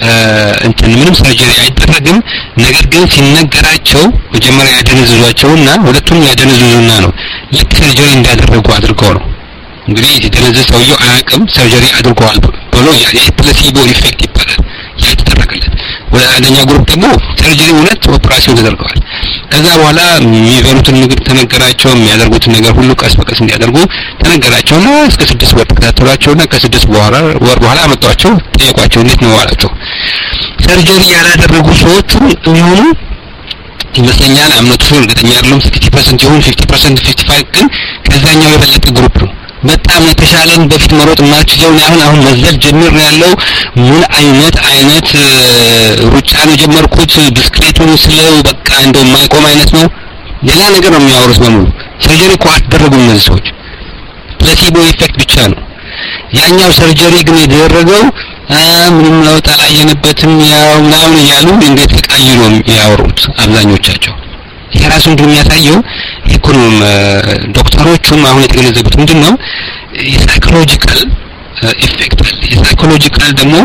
እንትን ምንም ሰርጀሪ አይደረግም ነገር ግን ሲነገራቸው መጀመሪያ ያደነዝዟቸውና ሁለቱም ያደነዝዙና ነው ልክ ሰርጀሪ እንዳደረጉ አድርገው ነው እንግዲህ የተደነዘዘ ሰውየው አያውቅም ሰርጀሪ አድርገዋል ብሎ የፕላሲቦ ኢፌክት ይባላል ያተደረገለት ወደ አንደኛ ግሩፕ ደግሞ ሰርጀሪ ሁለት ኦፕራሲዮን ተደርገዋል ከዛ በኋላ የሚበሉትን ምግብ ተነገራቸው የሚያደርጉትን ነገር ሁሉ ቀስ በቀስ እንዲያደርጉ ተነገራቸውና እስከ ስድስት ወር ተከታተሏቸውና ከስድስት በኋላ ወር በኋላ አመጣቸው ጠየቋቸው እንዴት ነው አላቸው ሰርጀሪ ያላደረጉ ሰዎቹ የሚሆኑ ይመስለኛል አምነቱ እርግጠኛ አይደለም ስልሳ ፐርሰንት ይሁን ፊፍቲ ፐርሰንት ፊፍቲ ፋይቭ ግን ከዛኛው የበለጠ ግሩፕ ነው በጣም የተሻለን በፊት መሮጥ ማርችው አሁን አሁን መዘል ጀምር ነው ያለው ምን አይነት አይነት ሩጫ ነው ጀመርኩት ብስክሌቱን ስለው በቃ እንደው ማይቆም አይነት ነው ሌላ ነገር ነው የሚያወሩት በሙሉ ሰርጀሪ እኮ አትደረጉም እነዚህ ሰዎች ፕላሲቦ ኢፌክት ብቻ ነው ያኛው ሰርጀሪ ግን የደረገው ምንም ለውጥ አላየንበትም ያው ምናምን እያሉ እንዴት ተቃዩ ነው ያወሩት አብዛኞቻቸው የራሱ እንደሚያሳየው ኢኮኖም ዶክተሮቹም አሁን የተገነዘቡት ምንድነው የሳይኮሎጂካል ኢፌክት አለ የሳይኮሎጂካል ደግሞ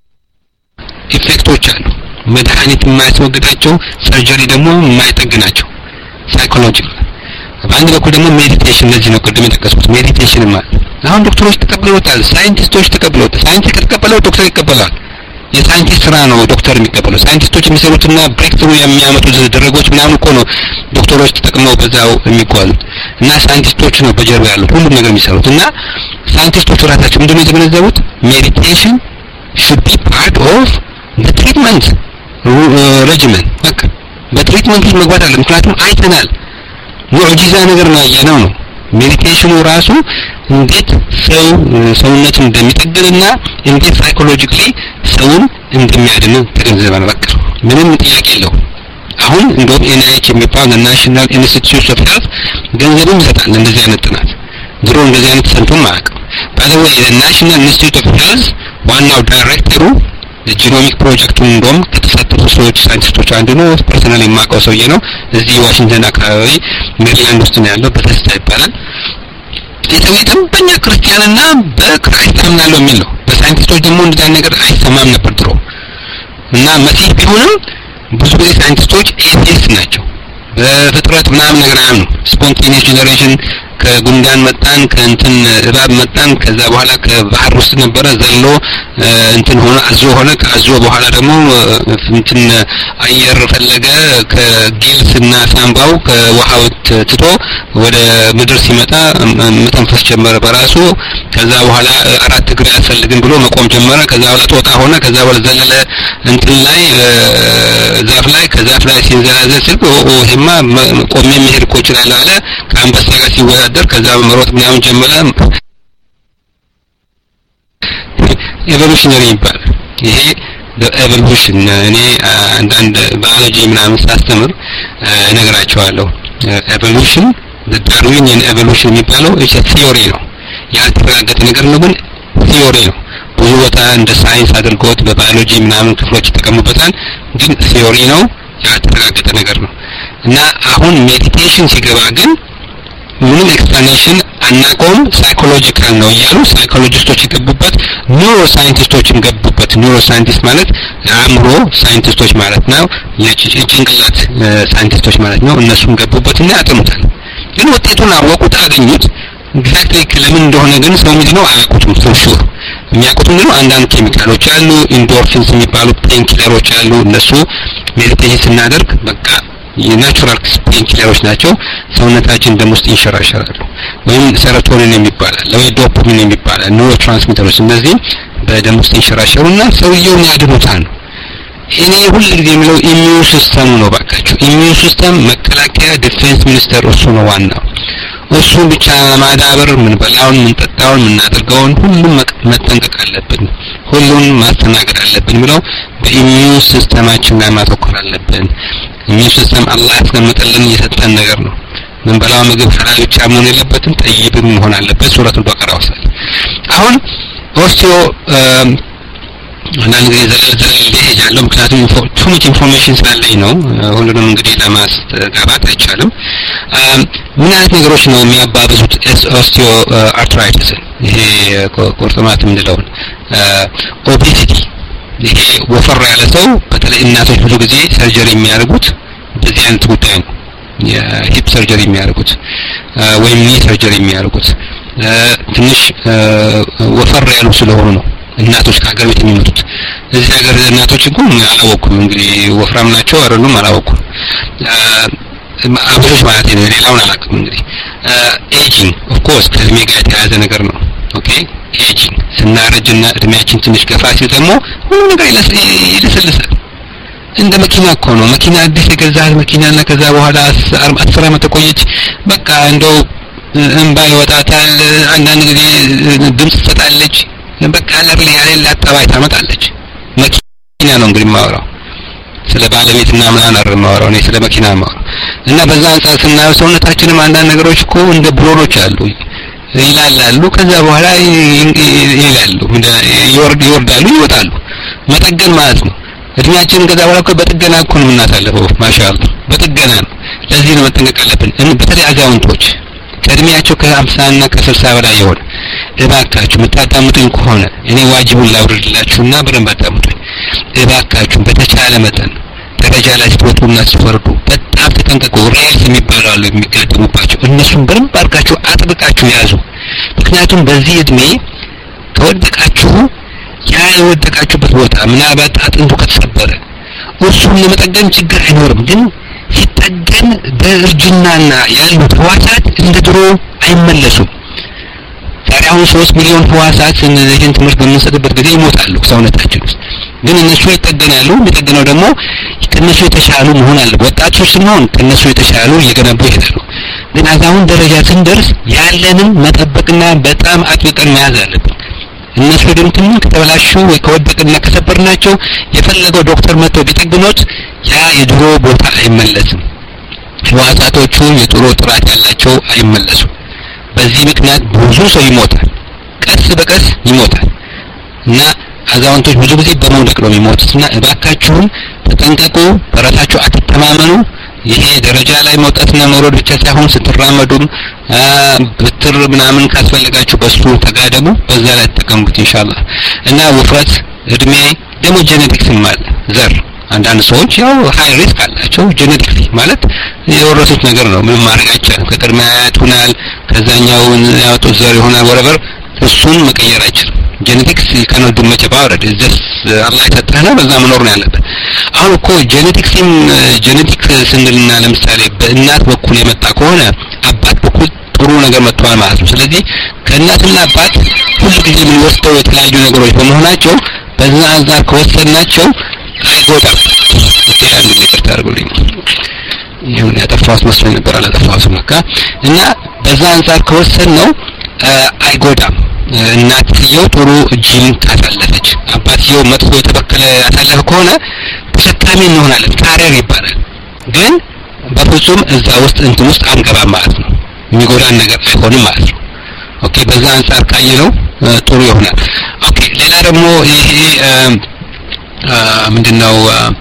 ኢፌክቶች አሉ መድኃኒት የማያስወግዳቸው ሰርጀሪ ደግሞ የማይጠግናቸው ሳይኮሎጂካል በአንድ በኩል ደግሞ ሜዲቴሽን ለዚህ ነው ቅድም የጠቀስኩት ሜዲቴሽን ማለት አሁን ዶክተሮች ተቀብለውታል ሳይንቲስቶች ተቀብለውታል ሳይንቲስት ከተቀበለው ዶክተር ይቀበላል የሳይንቲስት ስራ ነው ዶክተር የሚቀበለው ሳይንቲስቶች የሚሰሩትና ብሬክ ትሩ የሚያመጡት ድረጎች ምናምን እኮ ነው ዶክተሮች ተጠቅመው በዛው የሚጓዙት እና ሳይንቲስቶች ነው በጀርባ ያሉት ሁሉም ነገር የሚሰሩት እና ሳይንቲስቶች ራሳቸው ምንድነው የተገነዘቡት ሜዲቴሽን should be part of the treatment regimen በቃ በትሪትመንት መግባት አለ ምክንያቱም አይተናል ሙዕጂዛ ነገር ነው ያየነው ነው ሜዲቴሽኑ ራሱ እንዴት ሰው ሰውነቱን እንደሚጠግንና እንዴት ሳይኮሎጂካሊ ሰውን እንደሚያድን ተገንዘበናል በቃ ምንም ጥያቄ የለውም አሁን እንደውም ኤን አይ ኤች የሚባል ናሽናል ኢንስቲትዩት ኦፍ ሄልት ገንዘብም ይሰጣል እንደዚህ አይነት ጥናት ድሮ እንደዚህ አይነት ሰንቶም አያውቅም ባለወ የናሽናል ኢንስቲትዩት ኦፍ ሄልት ዋናው ዳይሬክተሩ የጂኖሚክ ፕሮጀክቱን እንደውም ከተሳተፉ ሰዎች ሳይንቲስቶች አንዱ ነው ፐርሰናሊ የማውቀው ሰውዬ ነው እዚህ ዋሽንግተን አካባቢ ሜሪላንድ ውስጥ ነው ያለው በተስታ ይባላል የሰውየው በእኛ ክርስቲያንና በክርስቲያን አምናለሁ የሚል ነው በሳይንቲስቶች ደግሞ እንደዛ ነገር አይሰማም ነበር ድሮ እና መሲህ ቢሆንም ብዙ ጊዜ ሳይንቲስቶች ኤቲስት ናቸው በፍጥረት ምናምን ነገር አያምኑ ስፖንቴኒየስ ጀነሬሽን ከጉንዳን መጣን ከእንትን እባብ መጣን ከዛ በኋላ ከባህር ውስጥ ነበረ ዘሎ እንትን ሆነ አዞ ሆነ ከአዞ በኋላ ደግሞ እንትን አየር ፈለገ ከጊልስና ሳምባው ከውሃው ትቶ ወደ ምድር ሲመጣ መተንፈስ ጀመረ በራሱ ከዛ በኋላ አራት እግር ያስፈልግን ብሎ መቆም ጀመረ ከዛ በኋላ ጦጣ ሆነ ከዛ በኋላ ዘለለ እንትን ላይ ዛፍ ላይ ከዛፍ ላይ ሲንዘላዘል ሲል ኦ ሄማ ቆሜ መሄድ እኮ ይችላል አለ ከአንበሳ ጋር ሲወዳደር ከዛ መሮጥ ምናምን ጀመረ ኤቮሉሽነሪ ይባላል ይሄ ኤቮሉሽን እኔ አንዳንድ ባዮሎጂ ምናምን ሳስተምር እነግራቸዋለሁ ኤቮሉሽን ዳርዊኒያን ኤቮሉሽን የሚባለው እሺ ቲዮሪ ነው ያልተረጋገጠ ነገር ነው ግን ቲዮሪ ነው ብዙ ቦታ እንደ ሳይንስ አድርገውት በባዮሎጂ ምናምን ክፍሎች ተቀምጠውታል ግን ቲዮሪ ነው ያልተረጋገጠ ነገር ነው እና አሁን ሜዲቴሽን ሲገባ ግን ምንም ኤክስፕላኔሽን አናቆም ሳይኮሎጂካል ነው ያሉ ሳይኮሎጂስቶች ይገቡበት ኒውሮ ሳይንቲስቶችም ገቡበት ኒውሮ ሳይንቲስት ማለት አእምሮ ሳይንቲስቶች ማለት ነው የጭንቅላት ሳይንቲስቶች ማለት ነው እነሱም ገቡበትና ያጠኑታል ግን ውጤቱን አወቁት አገኙት ኤግዛክትሊ ለምን እንደሆነ ግን ሰው ምንድነው አያውቁትም ፎር ሹር የሚያውቁት ምንድነው አንዳንድ ኬሚካሎች አሉ ኢንዶርፊንስ የሚባሉ ፔንኪለሮች አሉ እነሱ ሜዲቴሽን ስናደርግ በቃ የናቹራል ፔንኪለሮች ናቸው ሰውነታችን ደም ውስጥ ይንሸራሸራሉ ወይም ሴሮቶኒን የሚባላል ወይ ዶፓሚን የሚባላል ኒውሮ ትራንስሚተሮች እነዚህ በደም ውስጥ ይንሸራሸሩና ሰውየውን ያድኑታል እኔ ሁሉ ጊዜ የሚለው ኢሚዩን ሲስተም ነው ባካችሁ ኢሚዩን ሲስተም መከላከያ ዲፌንስ ሚኒስተር እሱ ነው ዋናው እሱ ብቻ ማዳበር ምን በላውን ምን ጠጣውን ምን አድርገውን ሁሉም መጠንቀቅ አለብን ሁሉን ማስተናገድ አለብን ብለው በኢሚዩን ሲስተማችን ላይ ማተኮር አለብን ኢሚዩን ሲስተም አላህ ያስቀመጠልን የሰጠን ነገር ነው ምን በላው ምግብ ሐላል ብቻ መሆን የለበትም ጠይብም መሆን አለበት ሱረቱል በቀራ ውስጥ አሁን ኦስቲዮ አንዳንድ ጊዜ ዘለል ዘለል ይሄጃለሁ ምክንያቱም ቱ ሙች ኢንፎርሜሽን ስላለኝ ነው ሁሉንም እንግዲህ ለማስተጋባት አይቻልም ምን አይነት ነገሮች ነው የሚያባብሱት ኦስቲዮ አርትራይቲስ ይሄ ቁርጥማት ምንድነው ኦቤሲቲ ይሄ ወፈር ያለ ሰው በተለይ እናቶች ብዙ ጊዜ ሰርጀሪ የሚያደርጉት በዚህ አይነት ጉዳይ ነው የሂፕ ሰርጀሪ የሚያደርጉት ወይም ኒ ሰርጀሪ የሚያደርጉት ትንሽ ወፈር ያሉ ስለሆኑ ነው እናቶች ከሀገር ቤት የሚመጡት እዚህ ሀገር እናቶች እንኳን አላወኩም እንግዲህ ወፍራም ናቸው አይደሉም አላወኩም አብሮሽ ማለት ነው ሌላውን አላውቅም እንግዲህ ኤጂንግ ኦፍ ኮርስ ከእድሜ ጋር የተያያዘ ነገር ነው ኦኬ ኤጂንግ ስናረጅና እድሜያችን ትንሽ ገፋ ሲል ደግሞ ሁሉ ነገር ይለሰልሳል እንደ መኪና እኮ ነው መኪና አዲስ የገዛህ መኪናና ከዛ በኋላ አስር ዓመት ቆየች በቃ እንደው እንባ ይወጣታል አንዳንድ ጊዜ ድምጽ ትሰጣለች በቃ ለርሊ ያለ አጣባይ ታመጣለች መኪና ነው እንግዲህ ማወራው ስለ ባለቤትና ምናምን አረ ማወራው ነው ስለ መኪና ማወራው እና በዛ አንፃር ስናየው ሰውነታችንም አንዳንድ ነገሮች እኮ እንደ ብሎኖች አሉ ይላላሉ ከዛ በኋላ ይላሉ ይወርድ ይወርዳሉ ይወጣሉ መጠገን ማለት ነው እድሜያችን ከዛ በኋላ እኮ በጥገና እኮ ነው የምናሳልፈው ማሻአላህ በጥገና ነው ለዚህ ነው መጠንቀቅ አለብን በተለይ አዛውንቶች ከእድሜያቸው ከ50 እና ከ60 በላይ ይሆን እባካችሁ የምታዳምጡኝ ከሆነ እኔ ዋጅቡን ላውርድላችሁና በደንብ አዳምጡኝ እባካችሁ በተቻለ መጠን ደረጃ ላይ ስትወጡና ስትወርዱ በጣም ተጠንቀቁ ሬልስ የሚባሉ አሉ የሚጋጠሙባቸው እነሱን በደንብ አድርጋችሁ አጥብቃችሁ ያዙ ምክንያቱም በዚህ እድሜ ከወደቃችሁ ያ የወደቃችሁበት ቦታ ምናልባት አጥንቱ ከተሰበረ እሱን ለመጠገን ችግር አይኖርም ግን ሲጠገን በእርጅናና ያሉት ህዋሳት እንደ ድሮ አይመለሱም ዛሬ አሁን ሶስት ሚሊዮን ህዋሳት እነዚህን ትምህርት በምንሰጥበት ጊዜ ይሞታሉ ሰውነታችን ውስጥ ግን እነሱ ይጠገናሉ የሚጠገነው ደግሞ ከነሱ የተሻሉ መሆን አለበት ወጣቶች ስንሆን ከነሱ የተሻሉ እየገነቡ ይሄዳሉ ግን አዛውን ደረጃ ስንደርስ ያለንን መጠበቅና በጣም አጥብቀን መያዝ አለብን እነሱ ደግሞ ከተበላሹ ወይ ከወደቅና ከሰበርናቸው የፈለገው ዶክተር መጥቶ ቢጠግኖት ያ የድሮ ቦታ አይመለስም ህዋሳቶቹ የጥሩ ጥራት ያላቸው አይመለሱም በዚህ ምክንያት ብዙ ሰው ይሞታል ቀስ በቀስ ይሞታል እና አዛውንቶች ብዙ ጊዜ በመውደቅ ነው የሚሞቱትና እባካችሁን ተጠንቀቁ በራሳችሁ አትተማመኑ ይሄ ደረጃ ላይ መውጣትና መውረድ ብቻ ሳይሆን ስትራመዱም ብትር ምናምን ካስፈልጋችሁ በሱ ተጋደሙ በዛ ላይ ተጠቀሙት ኢንሻአላህ እና ውፍረት እድሜ ደግሞ ጄኔቲክስም አለ ዘር አንዳንድ ሰዎች ያው ሃይ ሪስክ አላቸው ጄኔቲክሊ ማለት የወረሱት ነገር ነው ምንም ማድረግ አይቻልም ከቅድመ አያት ሆናል ከዛኛው ያወጡት ዘር ይሆናል ወረበር እሱን መቀየር አይችልም ጄኔቲክስ cannot do much about it is just አላህ የሰጠህና በዛ መኖር ነው ያለበት አሁን እኮ ጄኔቲክስም ጄኔቲክ ስንልና ለምሳሌ በእናት በኩል የመጣ ከሆነ አባት በኩል ጥሩ ነገር መጥቷል ማለት ነው ስለዚህ ከእናትና አባት ሁሉ ጊዜ የምንወስደው የተለያዩ ነገሮች በመሆናቸው በዛ አንፃር ከወሰድናቸው አይጎዳም ኦኬ አንድ ይቅርታ አድርጉልኝ ይሁን ያጠፋሁት መስሎኝ ነበር አላጠፋሁትም ለካ እና በዛ አንፃር ከወሰድነው አይጎዳም እናትየው ጥሩ ጂን ካሳለፈች አባትየው መጥፎ የተበከለ ያሳለፈ ከሆነ ተሸካሚ እንሆናለን ካሪየር ይባላል ግን በፍጹም እዛ ውስጥ እንትን ውስጥ አንገባም ማለት ነው የሚጎዳን ነገር አይሆንም ማለት ነው ኦኬ በዛ አንፃር ካየነው ጥሩ ይሆናል ኦኬ ሌላ ደግሞ ይሄ ምንድነው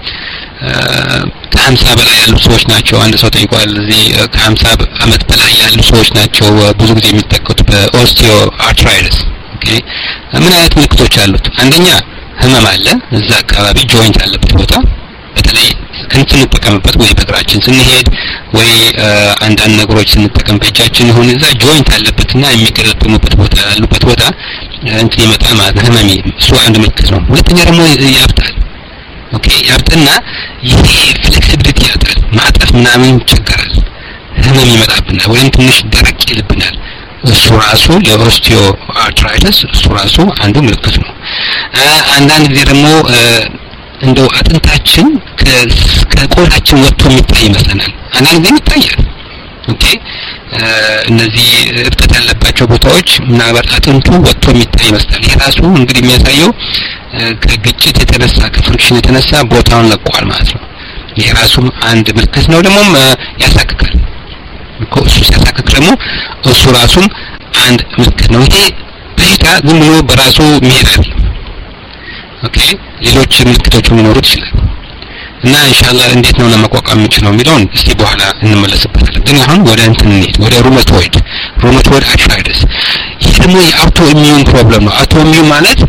ከሀምሳ በላይ ያሉ ሰዎች ናቸው አንድ ሰው ጠይቋል እዚህ ከሀምሳ አመት በላይ ያሉ ሰዎች ናቸው ብዙ ጊዜ የሚጠቀሙት በኦስቲዮ አርትራይተስ ኦኬ ምን አይነት ምልክቶች አሉት አንደኛ ህመም አለ እዛ አካባቢ ጆይንት አለበት ቦታ በተለይ ስንጠቀምበት ወይ በእግራችን ስንሄድ ወይ አንዳንድ ነገሮች ስንጠቀም በእጃችን ይሁን እዛ ጆይንት አለበትና የሚገጣጠሙበት ቦታ ያሉበት ቦታ እንትን ይመጣል ማለት ነው ህመም እሱ አንድ ምልክት ነው ሁለተኛ ደግሞ ያብጣል ኦኬ ያብጥና ይሄ ፍሌክሲቢሊቲ ያጣል ማጠፍ ምናምን ይቸገራል ህመም ይመጣብናል ወይም ትንሽ ደረቅ ይልብናል እሱ ራሱ የኦስቲዮ አርትራይተስ እሱ ራሱ አንዱ ምልክት ነው አንዳንድ ጊዜ ደግሞ እንደው አጥንታችን ከቆዳችን ወጥቶ የሚታይ ይመስላል አንዳንድ ጊዜ ይታያል ኦኬ እነዚህ እብጠት ያለባቸው ቦታዎች ምናልባት አጥንቱ ወጥቶ የሚታይ ይመስላል ይሄ ራሱ እንግዲህ የሚያሳየው ከግጭት የተነሳ ከፍሪክሽን የተነሳ ቦታውን ለቋል ማለት ነው ይሄ ራሱ አንድ ምልክት ነው ደግሞ ያሳክካል እሱ ሲያሳክክ ደግሞ እሱ ራሱም አንድ ምልክት ነው ይሄ በሽታ ዝም ብሎ በራሱ የሚሄድ ኦኬ ሌሎች ምልክቶች ሊኖሩት ይችላል እና ኢንሻአላህ እንዴት ነው ለመቋቋም የምንችለው የሚለውን እስቲ በኋላ እንመለስበታለን ግን አሁን ወደ እንትን እንሂድ ወደ ሩመቶይድ ሩመቶይድ አርትራይተስ ይህ ደግሞ የአውቶ ኢሚዩን ፕሮብለም ነው አውቶ ኢሚዩን ማለት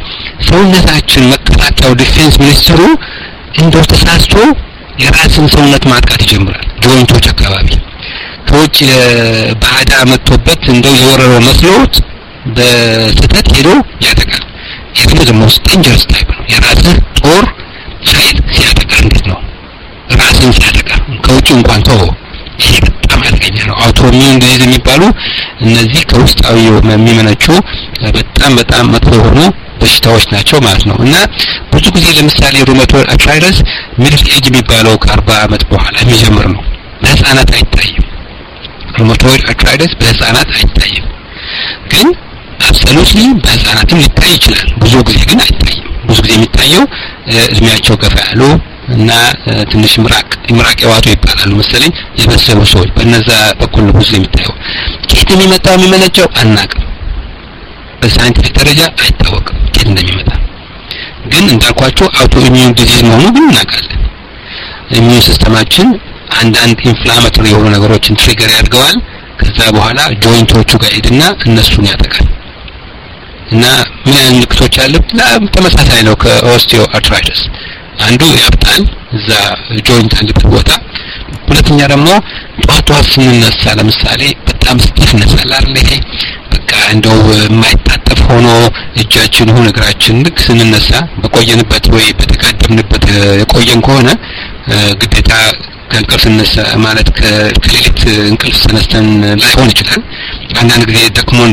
ሰውነታችን መከላከያው ዲፌንስ ሚኒስትሩ እንደው ተሳስቶ የራስን ሰውነት ማጥቃት ይጀምራል ጆይንቶች አካባቢ ከውጭ ባዳ መጥቶበት እንደው የወረረው መስሎት በስተት ሄዶ ያጠቃል ይሄ ደግሞ ስቲንጀርስ ታይፕ ነው የራስህ ጦር ኃይል ሲያጠቃ እንዴት ነው ራስን ሲያጠቃ ከውጭ እንኳን ተው ይሄ በጣም አደገኛ ነው አውቶኢሚዩን ዲዚዝ የሚባሉ እነዚህ ከውስጣዊ የሚመነጩ በጣም በጣም መጥፎ የሆኑ በሽታዎች ናቸው ማለት ነው እና ብዙ ጊዜ ለምሳሌ ሩመቶይድ አርትራይተስ ሚድል ኤጅ የሚባለው ከአርባ አመት በኋላ የሚጀምር ነው በህፃናት አይታይም ሩመቶይድ አርትራይተስ በህፃናት አይታይም ግን አብሶሉትሊ በህፃናትም ሊታይ ይችላል ብዙ ጊዜ ግን አይታይም ብዙ ጊዜ የሚታየው እድሜያቸው ገፋ ያሉ እና ትንሽ ምራቅ ምራቅ ያዋጡ ይባላሉ መሰለኝ የበሰሉ ሰዎች በእነዛ በኩል ብዙ የሚታየው ከየት የሚመጣው የሚመነጨው አናውቅም በሳይንቲፊክ ደረጃ አይታወቅም ከየት እንደሚመጣ ግን እንዳልኳቸው አውቶኢሚዩን ዲዚዝ መሆኑ ግን እናውቃለን ኢሚዩን ሲስተማችን አንዳንድ ኢንፍላማቶሪ የሆኑ ነገሮችን ትሪገር ያደርገዋል ከዛ በኋላ ጆይንቶቹ ጋር ሄድና እነሱን ያጠቃል እና ምን አይነት ምልክቶች አሉ ተመሳሳይ ነው ከኦስቲዮ አርትራይተስ አንዱ ያብጣል እዛ ጆይንት አለበት ቦታ ሁለተኛ ደግሞ ጧት ጧት ስንነሳ ለምሳሌ በጣም ስቲፍነስ አለ አይደል ይሄ በቃ እንደው የማይታጠፍ ሆኖ እጃችን ሆነ እግራችን ልክ ስንነሳ በቆየንበት ወይ በተጋደምንበት የቆየን ከሆነ ግዴታ ከእንቅልፍ ስነሳ ማለት ከሌሊት እንቅልፍ ተነስተን ላይሆን ይችላል አንዳንድ ጊዜ ደክሞን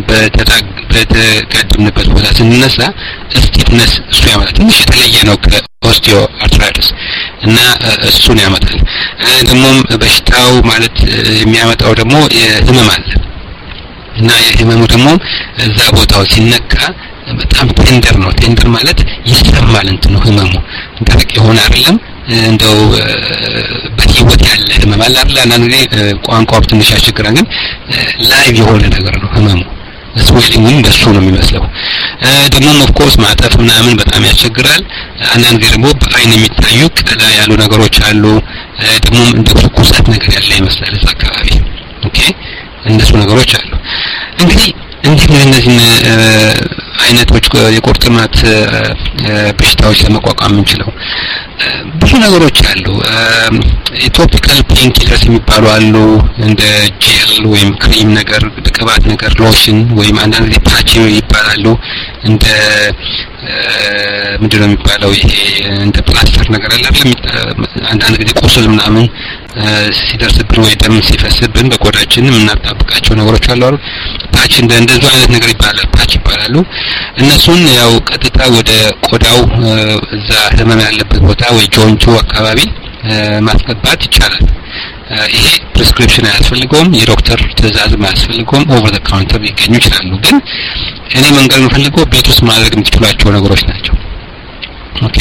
በተጋደምንበት ቦታ ስንነሳ ስቲፍነስ እሱ ያመጣል ትንሽ የተለየ ነው ከኦስቲዮ አርትራይተስ እና እሱን ያመጣል ደግሞ በሽታው ማለት የሚያመጣው ደግሞ የህመም አለ እና የህመሙ ደግሞ እዛ ቦታው ሲነካ በጣም ቴንደር ነው ቴንደር ማለት ይሰማል እንትን ነው ህመሙ ደረቅ የሆነ አይደለም እንደው በህይወት ያለ ህመም አለ አይደል አንዳንድ ጊዜ ቋንቋው ትንሽ ያስቸግራል ግን ላይቭ የሆነ ነገር ነው ህመሙ ስዌሊንግ እንደሱ ነው የሚመስለው ደግሞ ኦፍ ኮርስ ማጠፍ ምናምን በጣም ያስቸግራል አንዳንድ ጊዜ ደግሞ በአይን የሚታዩ ቀላ ያሉ ነገሮች አሉ ደግሞ እንደ ትኩሳት ነገር ያለ ይመስላል እዛ አካባቢ ኦኬ እነሱ ነገሮች አሉ እንግዲህ እንዴት ነው እነዚህ አይነቶች የቁርጥማት በሽታዎች ለመቋቋም የምንችለው ብዙ ነገሮች አሉ ቶፒካል ፔን ኪለርስ የሚባሉ አሉ እንደ ጄል ወይም ክሬም ነገር ቅባት ነገር ሎሽን ወይም አንዳንድ ፓች ይባላሉ እንደ ምንድነው የሚባለው ይሄ እንደ ፕላስተር ነገር አለ አንዳንድ ጊዜ ቁስል ምናምን ሲደርስብን ወይ ደም ሲፈስብን በቆዳችን የምናጣብቃቸው ነገሮች አሉ አይደል ፓች እንደ እንደዚህ አይነት ነገር ይባላል ፓች ይባላሉ እነሱን ያው ቀጥታ ወደ ቆዳው እዛ ህመም ያለበት ቦታ ወይ ጆይንቱ አካባቢ ማስገባት ይቻላል ይሄ ፕሪስክሪፕሽን አያስፈልገውም የዶክተር ትዕዛዝ አያስፈልገውም ኦቨር ዘ ካውንተር ሊገኙ ይችላሉ ግን እኔ መንገር የምፈልገው ቤት ውስጥ ማድረግ የምትችሏቸው ነገሮች ናቸው ኦኬ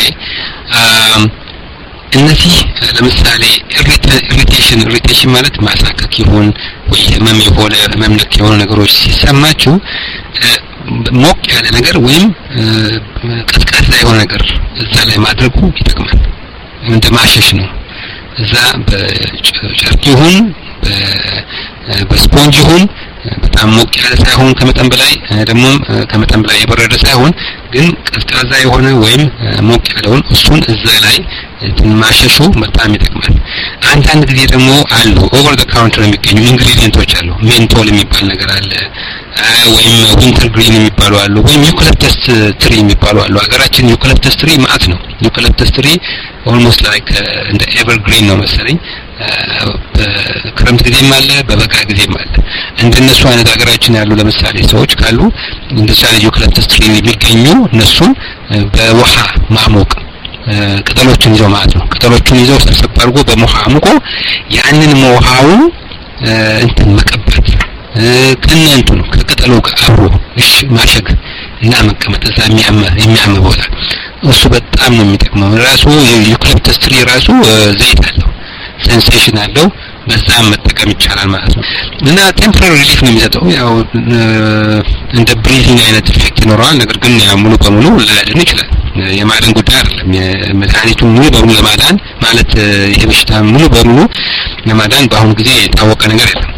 እነዚህ ለምሳሌ ኢሪቴሽን ኢሪቴሽን ማለት ማሳከክ ይሁን ወይ ህመም የሆነ ህመም ነክ የሆነ ነገሮች ሲሰማችሁ ሞቅ ያለ ነገር ወይም ቀዝቃዛ የሆነ ነገር እዛ ላይ ማድረጉ ይጠቅማል እንደ ማሸሽ ነው እዛ በጨርቅ ይሁን በስፖንጅ ይሁን በጣም ሞቅ ያለ ሳይሆን ከመጠን በላይ ደግሞ ከመጠን በላይ የበረደ ሳይሆን ግን ቀዝቃዛ የሆነ ወይም ሞቅ ያለውን እሱን እዛ ላይ ማሸሹ በጣም ይጠቅማል አንዳንድ ጊዜ ደግሞ አሉ ኦቨር ዘ ካውንተር የሚገኙ ኢንግሪዲየንቶች አሉ ሜንቶል የሚባል ነገር አለ ወይም ዊንተር ግሪን የሚባሉ አሉ ወይም ዩካሊፕተስ ትሪ የሚባሉ አሉ ሀገራችን ዩካሊፕተስ ትሪ ማአት ነው ዩካሊፕተስ ትሪ ኦልሞስት ላይክ እንደ ኤቨርግሪን ነው መሰለኝ በክረምት ጊዜም አለ በበጋ ጊዜም አለ እንደነሱ አይነት ሀገራችን ያሉ ለምሳሌ ሰዎች ካሉ እንደዛ ዩካሊፕተስ ትሪ የሚገኙ እነሱን በውሃ ማሞቅ ቅጠሎችን ይዘው ማለት ነው ቅጠሎችን ይዘው ሰብሰብ አድርጎ በውሃ አሙቆ ያንን ውሃውን እንትን መቀባት ከነንቱ ነው ከቅጠሉ ጋር አብሮ እሺ ማሸግ እና መቀመጥ እዛ የሚያመ የሚያመ ቦታ እሱ በጣም ነው የሚጠቅመው ራሱ ዩካሊፕተስ ትሪ ራሱ ዘይት አለው ሴንሴሽን አለው በዛም መጠቀም ይቻላል ማለት ነው እና ቴምፖራሪ ሪሊፍ ነው የሚሰጠው ያው እንደ ብሪዚንግ አይነት ኢፌክት ይኖረዋል ነገር ግን ያው ሙሉ በሙሉ ላያድን ይችላል የማዳን ጉዳይ አይደለም የመድኃኒቱ ሙሉ በሙሉ ለማዳን ማለት ይሄ በሽታ ሙሉ በሙሉ ለማዳን በአሁኑ ጊዜ የታወቀ ነገር የለም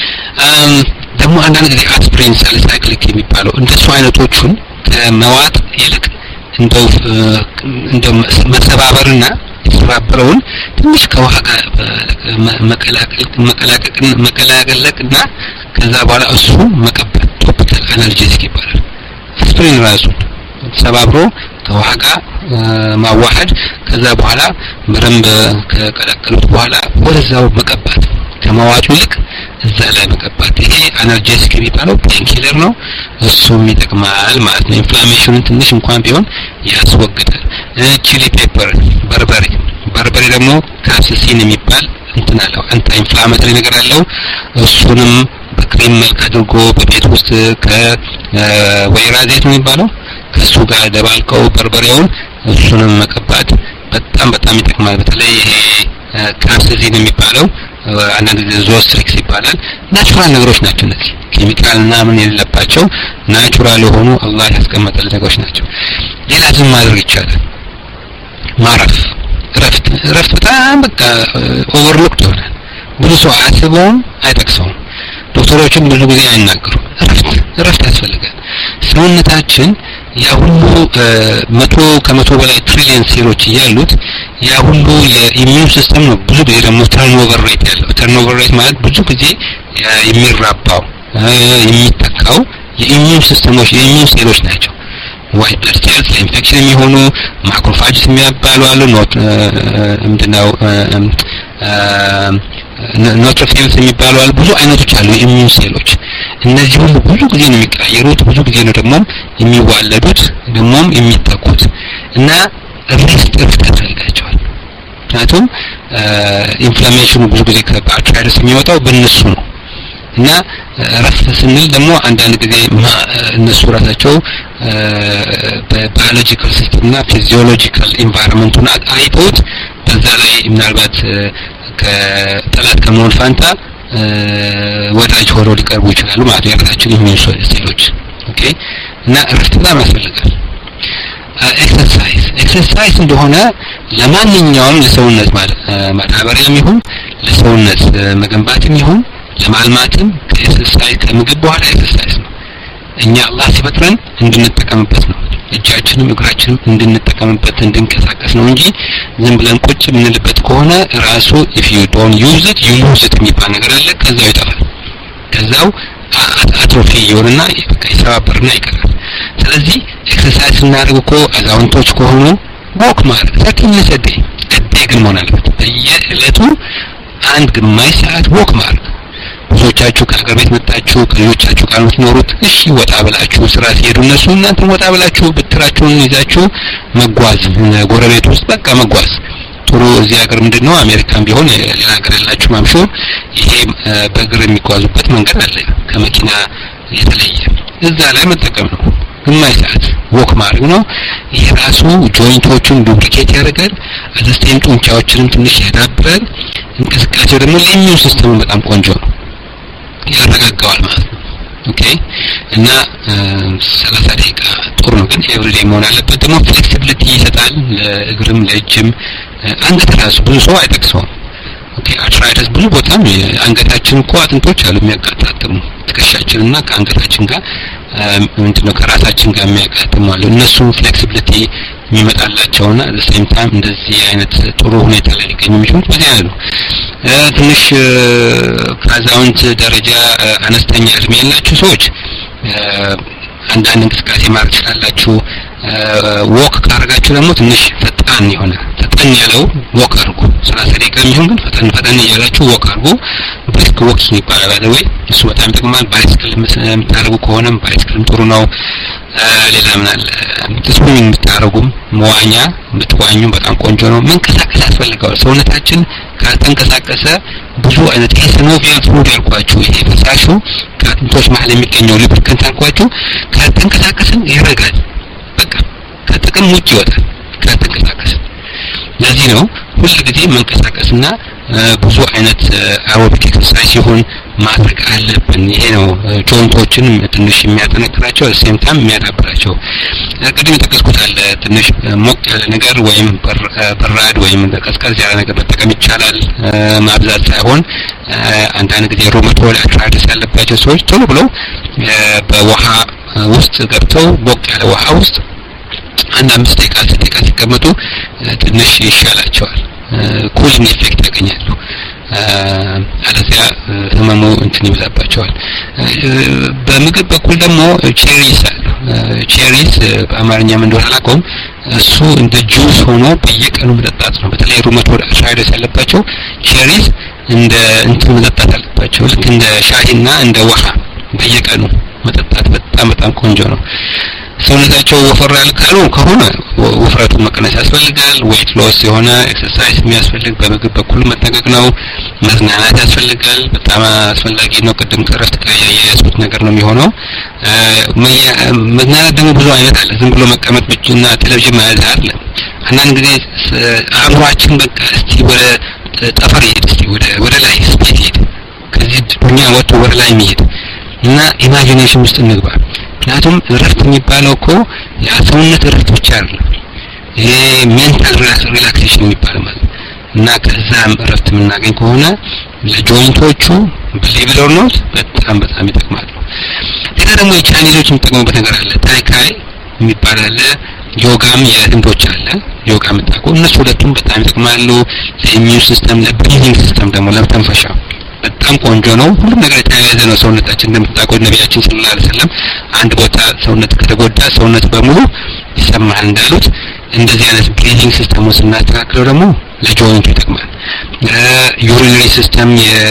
ደግሞ አንዳንድ ጊዜ አስፕሪን ሳሊሳይክሊክ የሚባለው እንደሱ አይነቶቹን ከመዋጥ ይልቅ እንደው እንደው መሰባበርና የተሰባበረውን ትንሽ ከውሃ ጋር መቀላቀል መቀላቀል መቀላቀልና ከዛ በኋላ እሱ መቀባት ቶፒካል አናልጄሲክ ይባላል። አስፕሪን ራሱ ሰባብሮ ከውሃ ጋር ማዋሃድ ከዛ በኋላ በረንብ ከቀላቀሉት በኋላ ወደዛው መቀባት ከመዋጩ ይልቅ እዛ ላይ መቀባት ይሄ አናልጄሲክ የሚባለው ፔንኪለር ነው። እሱም ይጠቅማል ማለት ነው። ኢንፍላሜሽኑን ትንሽ እንኳን ቢሆን ያስወግዳል። ቺሊ ፔፐር በርበሬ በርበሬ ደግሞ ካፕሲሲን የሚባል እንትን አለው አንታ ኢንፍላማቶሪ ነገር አለው። እሱንም በክሬም መልክ አድርጎ በቤት ውስጥ ከወይራ ዘይት ነው የሚባለው ከሱ ጋር ደባልቀው በርበሬውን እሱንም መቀባት በጣም በጣም ይጠቅማል። በተለይ ይሄ ካፕሲሲን የሚባለው አንዳንድ ጊዜ ዞስትሪክስ ይባላል። ናቹራል ነገሮች ናቸው እነዚህ ኬሚካል እና ምን የሌለባቸው ናቹራል የሆኑ አላህ ያስቀመጠልን ነገሮች ናቸው። ሌላ ዝም ማድረግ ይቻላል። ማረፍ ረፍት ረፍት በጣም በቃ ኦቨርሎክድ ይሆናል። ብዙ ሰው አያስበውም አይጠቅሰውም። ዶክተሮችም ብዙ ጊዜ አይናገሩም። ረፍት ረፍት ያስፈልጋል። ሰውነታችን ያ ሁሉ መቶ ከመቶ በላይ ትሪሊየን ሴሎች እያሉት ያ ሁሉ የኢሚዩን ሲስተም ነው። ብዙ ጊዜ ደግሞ ተርኖቨር ሬት ያለው ተርኖቨር ሬት ማለት ብዙ ጊዜ የሚራባው የሚተካው የኢሚዩን ሲስተሞች የኢሚዩን ሴሎች ናቸው። ዋይት ብለድ ሴልስ ለኢንፌክሽን የሚሆኑ ማክሮፋጅስ የሚባሉ አሉ። ኖት ምንድነው ኖትሮፊልስ የሚባሉ አሉ። ብዙ አይነቶች አሉ የኢሚዩን ሴሎች። እነዚህ ሁሉ ብዙ ጊዜ ነው የሚቀያየሩት፣ ብዙ ጊዜ ነው ደግሞ የሚዋለዱት ደግሞ የሚተኩት እና ሬስት እረፍት ያስፈልጋቸዋል። ምክንያቱም ኢንፍላሜሽኑ ብዙ ጊዜ ከአርትራይተስ የሚወጣው በእነሱ ነው እና ረፍት ስንል ደግሞ አንዳንድ ጊዜ እነሱ ራሳቸው በባዮሎጂካል ሲስተም እና ፊዚዮሎጂካል ኢንቫይሮንመንቱን አይተውት በዛ ላይ ምናልባት ከጠላት ከመሆን ፋንታ ወዳጅ ሆነው ሊቀርቡ ይችላሉ ማለት ነው የራሳችን ኢሚዩን ሴሎች። ኦኬ እና ረፍት በጣም ያስፈልጋል። ኤክሰርሳይዝ ኤክሰርሳይዝ እንደሆነ ለማንኛውም ለሰውነት ማዳበሪያም ይሁን ለሰውነት መገንባትም ይሁን ለማልማትም ከኤክሰርሳይዝ ከምግብ በኋላ ኤክሰርሳይዝ ነው። እኛ አላህ ሲፈጥረን እንድንጠቀምበት ነው። እጃችንም እግራችንም እንድንጠቀምበት እንድንቀሳቀስ ነው እንጂ ዝም ብለን ቁጭ ምንልበት ከሆነ ራሱ if you don't use it you lose it የሚባል ነገር አለ። ከዛው ይጠፋል። ከዛው አትሮፊ ይሆንና በቃ ይሰባበርና ይቀራል። ስለዚህ ኤክሰርሳይዝ እናደርግ እኮ አዛውንቶች ከሆኑ ወክ ማድረግ thirty minutes a day a ግን መሆን አለበት። በየዕለቱ አንድ ግማሽ ሰዓት ወክ ማድረግ። ብዙዎቻችሁ ከሀገር ቤት መጣችሁ ከልጆቻችሁ ጋር የምትኖሩት እሺ ወጣ ብላችሁ ስራ ሲሄዱ እነሱ እናንተም ወጣ ብላችሁ ብትራችሁን ይዛችሁ መጓዝ ጎረቤት ውስጥ በቃ መጓዝ ጥሩ። እዚህ ሀገር ምንድነው አሜሪካን ቢሆን ሌላ ሀገር ያላችሁ ማምሾ ይሄ በእግር የሚጓዙበት መንገድ አለ ከመኪና የተለየ እዛ ላይ መጠቀም ነው። ግማሽ ሰዓት ወክ ማድረግ ነው። ይሄ ራሱ ጆይንቶቹን ዱፕሊኬት ያደርጋል። አዘስቴም ጡንቻዎችንም ትንሽ ያዳብራል። እንቅስቃሴው ደግሞ ለኢሚዩን ሲስተሙ በጣም ቆንጆ ነው፣ ያረጋጋዋል ማለት ነው። ኦኬ እና ሰላሳ ደቂቃ ጥሩ ነው፣ ግን ኤቭሪዴይ መሆን አለበት። ደግሞ ፍሌክሲቢሊቲ ይሰጣል ለእግርም ለእጅም። አንገት ራሱ ብዙ ሰው አይጠቅሰውም። ኦኬ አርትራይተስ ብዙ ቦታም አንገታችን እኮ አጥንቶች አሉ የሚያቃጣጥሙ ትከሻችንና ከአንገታችን ጋር ምንድነው ከራሳችን ጋር የሚያቃጥሙ አሉ። እነሱ ፍሌክሲቢሊቲ የሚመጣላቸውና at the same time እንደዚህ አይነት ጥሩ ሁኔታ ላይ ሊገኙ የሚችሉት በዚህ አይነት ነው። ትንሽ ከአዛውንት ደረጃ አነስተኛ እድሜ ያላችሁ ሰዎች አንዳንድ እንቅስቃሴ ማድረግ ትችላላችሁ። ወክ ካደረጋችሁ ደግሞ ትንሽ ፈጣን የሆነ ፈጣን ያለው ወክ አድርጉ። ሰላሳ ደቂቃ የሚሆን ግን ፈጣን ፈጣን ያላችሁ ወክ አድርጉ። ብሪስክ ዎኪንግ ይባላል ወይ እሱ በጣም ይጠቅማል። ባይስክል የምታደርጉ ከሆነም ባይስክልም ጥሩ ነው። ሌላ ምን አለ ስዊሚንግ የምታደርጉም መዋኛ ብትዋኙ በጣም ቆንጆ ነው። መንቀሳቀስ ያስፈልጋል። ሰውነታችን ካልተንቀሳቀሰ ብዙ አይነት ኢሰኖቪያል ፍሉድ ያልኳችሁ ይሄ ፈሳሹ ከአጥንቶች መሀል የሚገኘው ሉብሪካንት ያልኳችሁ ካልተንቀሳቀስን ይረጋል። በቃ ከጥቅም ውጭ ይወጣል ካልተንቀሳቀስን። ለዚህ ነው ሁሉ ጊዜ መንቀሳቀስና ብዙ አይነት አሮቢክ ኤክሰርሳይዝ ሲሆን ማድረግ አለብን። ይሄ ነው ጆይንቶችን ትንሽ የሚያጠነክራቸው ሴም ታይም የሚያዳብራቸው። ቅድም ተከስኩት አለ ትንሽ ሞቅ ያለ ነገር ወይም በራድ ወይም ቀዝቀዝ ያለ ነገር መጠቀም ይቻላል፣ ማብዛት ሳይሆን። አንዳንድ ጊዜ ሮማቶይድ አርትራይተስ ያለባቸው ሰዎች ቶሎ ብለው በውሃ ውስጥ ገብተው ሞቅ ያለ ውሃ ውስጥ አንድ አምስት ደቂቃ አስር ደቂቃ ሲቀመጡ ትንሽ ይሻላቸዋል ኩሊንግ ኢፌክት ያገኛሉ አለዚያ ህመሙ እንትን ይበዛባቸዋል በምግብ በኩል ደግሞ ቼሪስ አሉ ቼሪስ በአማርኛ ምን እንደሆነ አላውቀውም እሱ እንደ ጁስ ሆኖ በየቀኑ መጠጣት ነው በተለይ ሩመቶይድ አርትራይተስ ያለባቸው ቼሪስ እንደ እንትን መጠጣት አለባቸው ልክ እንደ ሻሂና እንደ ውሃ በየቀኑ መጠጣት በጣም በጣም ቆንጆ ነው ሰውነታቸው ወፈር ያለ ካሉ ከሆነ ወፍረቱን መቀነስ ያስፈልጋል ዌት ሎስ የሆነ ኤክሰርሳይዝ የሚያስፈልግ በምግብ በኩል መጠንቀቅ ነው መዝናናት ያስፈልጋል በጣም አስፈላጊ ነው ቅድም ከረፍት ጋር ያያያዝኩት ነገር ነው የሚሆነው መዝናናት ደግሞ ብዙ አይነት አለ ዝም ብሎ መቀመጥ ብቻና ቴሌቪዥን ማየት አለ አንዳንድ ጊዜ አእምሯችን በቃ እስቲ ወደ ጠፈር ይሄድ እስቲ ወደ ወደ ላይ ስፔስ ይሄድ ከዚህ ዱንያ ወጥቶ ወደ ላይ የሚሄድ እና ኢማጂኔሽን ውስጥ እንግባ ምክንያቱም እረፍት የሚባለው እኮ የሰውነት እረፍት ብቻ አይደለም ይሄ ሜንታል ሪላክሴሽን የሚባለው ማለት እና ከዛም እረፍት የምናገኝ ከሆነ ለጆይንቶቹ በሌቭል ኦር ኖት በጣም በጣም ይጠቅማሉ ሌላ ደግሞ የቻይኒዞች የሚጠቀሙበት ነገር አለ ታይካይ የሚባል አለ ዮጋም የህንዶች አለ ዮጋ የምታውቁ እነሱ ሁለቱም በጣም ይጠቅማሉ ለኢሚዩን ሲስተም ለብሪዚንግ ሲስተም ደግሞ ለመተንፈሻ በጣም ቆንጆ ነው ሁሉም ነገር የተያያዘ ነው ሰውነታችን እንደምታውቁ ነብያችን ሰለላሁ ዐለይሂ ወሰለም አንድ ቦታ ሰውነት ከተጎዳ ሰውነት በሙሉ ይሰማል እንዳሉት እንደዚህ አይነት ብሪዚንግ ሲስተም ውስጥ እናስተካክለው ደግሞ ለጆይንት ይጠቅማል ዩሪነሪ ሲስተም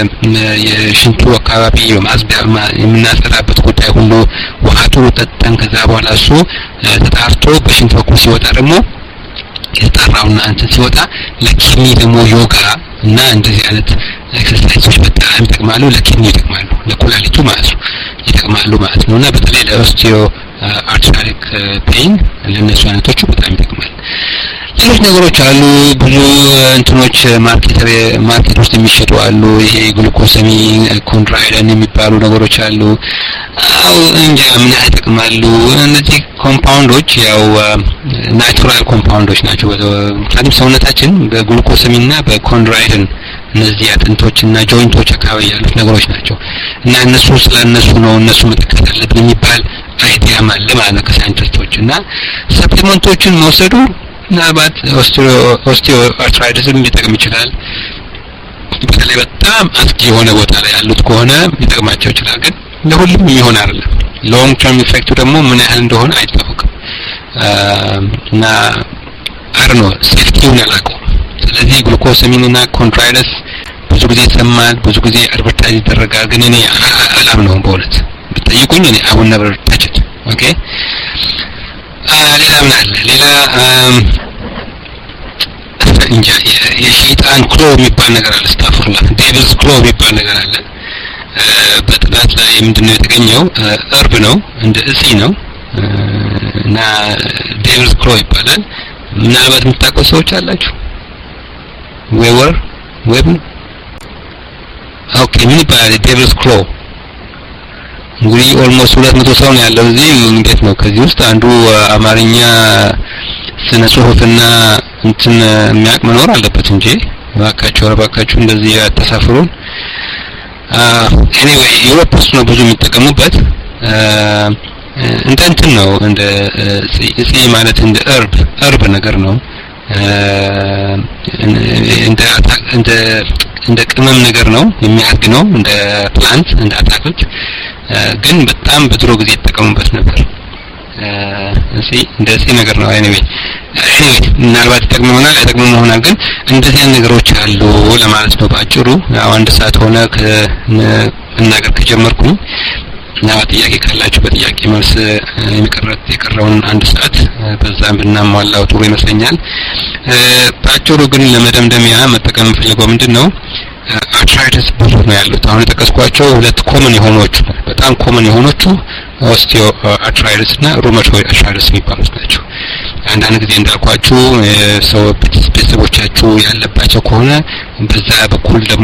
የሽንቱ አካባቢ የማጽዳት የምናጸዳበት ጉዳይ ሁሉ ውሃ ጥሩ ጠጥተን ከዛ በኋላ እሱ ተጣርቶ በሽንት በኩል ሲወጣ ደግሞ የተጣራውና እንትን ሲወጣ ለኪኒ ደግሞ ዮጋ እና እንደዚህ አይነት ኤክሰርሳይዞች በጣም ይጠቅማሉ ለኪኒ ይጠቅማሉ ለኩላሊቱ ማለት ነው ይጠቅማሉ ማለት ነውና በተለይ ለኦስቲዮ አርትራይቲክ ፔን ለነሱ አይነቶቹ በጣም ይጠቅማል ሌሎች ነገሮች አሉ ብዙ እንትኖች ማርኬት ማርኬት ውስጥ የሚሸጡ አሉ ይሄ ግሉኮሳሚን ኮንድራይደን የሚባሉ ነገሮች አሉ አው እንጃ ምን ይጠቅማሉ እነዚህ ኮምፓውንዶች ያው ናቹራል ኮምፓውንዶች ናቸው ምክንያቱም ሰውነታችን በግሉኮሳሚንና በኮንድራይደን እነዚህ አጥንቶችና ጆይንቶች አካባቢ ያሉት ነገሮች ናቸው እና እነሱ ስለነሱ ነው እነሱ መጠቀም አለብን የሚባል አይዲያ አለ ማለት ከሳይንቲስቶች እና ሰፕሊመንቶችን መውሰዱ ምናልባት ኦስቲዮ ኦስቲዮ አርትራይቲስን ሊጠቅም ይችላል በተለይ በጣም አስጊ የሆነ ቦታ ላይ ያሉት ከሆነ ሊጠቅማቸው ይችላል ግን ለሁሉም የሚሆን አይደለም ሎንግ ተርም ኢፌክቱ ደግሞ ምን ያህል እንደሆነ አይታወቅም እና አርኖ ሴፍቲውን ያላቀው ስለዚህ ግሉኮሳሚን እና ኮንትራይደስ ብዙ ጊዜ ይሰማል ብዙ ጊዜ አድቨርታይዝ ይደረጋል ግን እኔ አላምነውም በእውነት ብትጠይቁኝ እኔ አሁን ነበር ታችት ኦኬ ሌላ ምን አለ ሌላ እንጃ የሸይጣን ክሎ የሚባል ነገር አለ ስታፍርላ ዴቪልስ ክሎ የሚባል ነገር አለ በጥናት ላይ ምንድነው የተገኘው እርብ ነው እንደ እሲ ነው እና ዴቪልስ ክሎ ይባላል ምናልባት የምታውቁ ሰዎች አላችሁ ዌወር ዌብ ኦኬ ምን ይባላል ዴቪልስ ክሎ እንግዲህ ኦልሞስት ሁለት መቶ ሰው ነው ያለው እዚህ እንዴት ነው ከዚህ ውስጥ አንዱ አማርኛ ስነ ጽሁፍና እንትን የሚያውቅ መኖር አለበት እንጂ ባካችሁ ባካችሁ እንደዚህ ያተሳፍሩን ኤኒዌይ ዩሮፕ ውስጥ ነው ብዙ የሚጠቀሙበት እንደ እንትን ነው እንደ እጽ ማለት እንደ እርብ እርብ ነገር ነው እንደ እንደ እንደ ቅመም ነገር ነው የሚያድግ ነው እንደ ፕላንት እንደ አታክልት ግን በጣም በድሮ ጊዜ ተጠቀሙበት ነበር እሺ እንደዚህ ነገር ነው ኤኒዌይ ኤኒዌይ ምናልባት ተጠቅሞ ይሆናል አይጠቅሞ ይሆናል ግን እንደዚህ ነገሮች አሉ ለማለት ነው ባጭሩ ያው አንድ ሰዓት ሆነ ከመናገር ከጀመርኩኝ እና ጥያቄ ካላችሁ በጥያቄ መልስ የሚቀርበት የቀረውን አንድ ሰዓት በዛም ብናሟላው ጥሩ ይመስለኛል ባጭሩ ግን ለመደምደሚያ መጠቀም ፈልገው ምንድነው አርትራይቲስ ብዙ ነው ያሉት አሁን የተከስኳቸው ሁለት ኮመን የሆኑት በጣም ኮመን የሆኑት ኦስቲዮ አርትራይቲስ እና ሩመቶይድ አርትራይቲስ የሚባሉት ናቸው አንዳንድ ጊዜ እንዳልኳችሁ ሰው ቤተሰቦቻችሁ ያለባቸው ከሆነ በዛ በኩል ደግሞ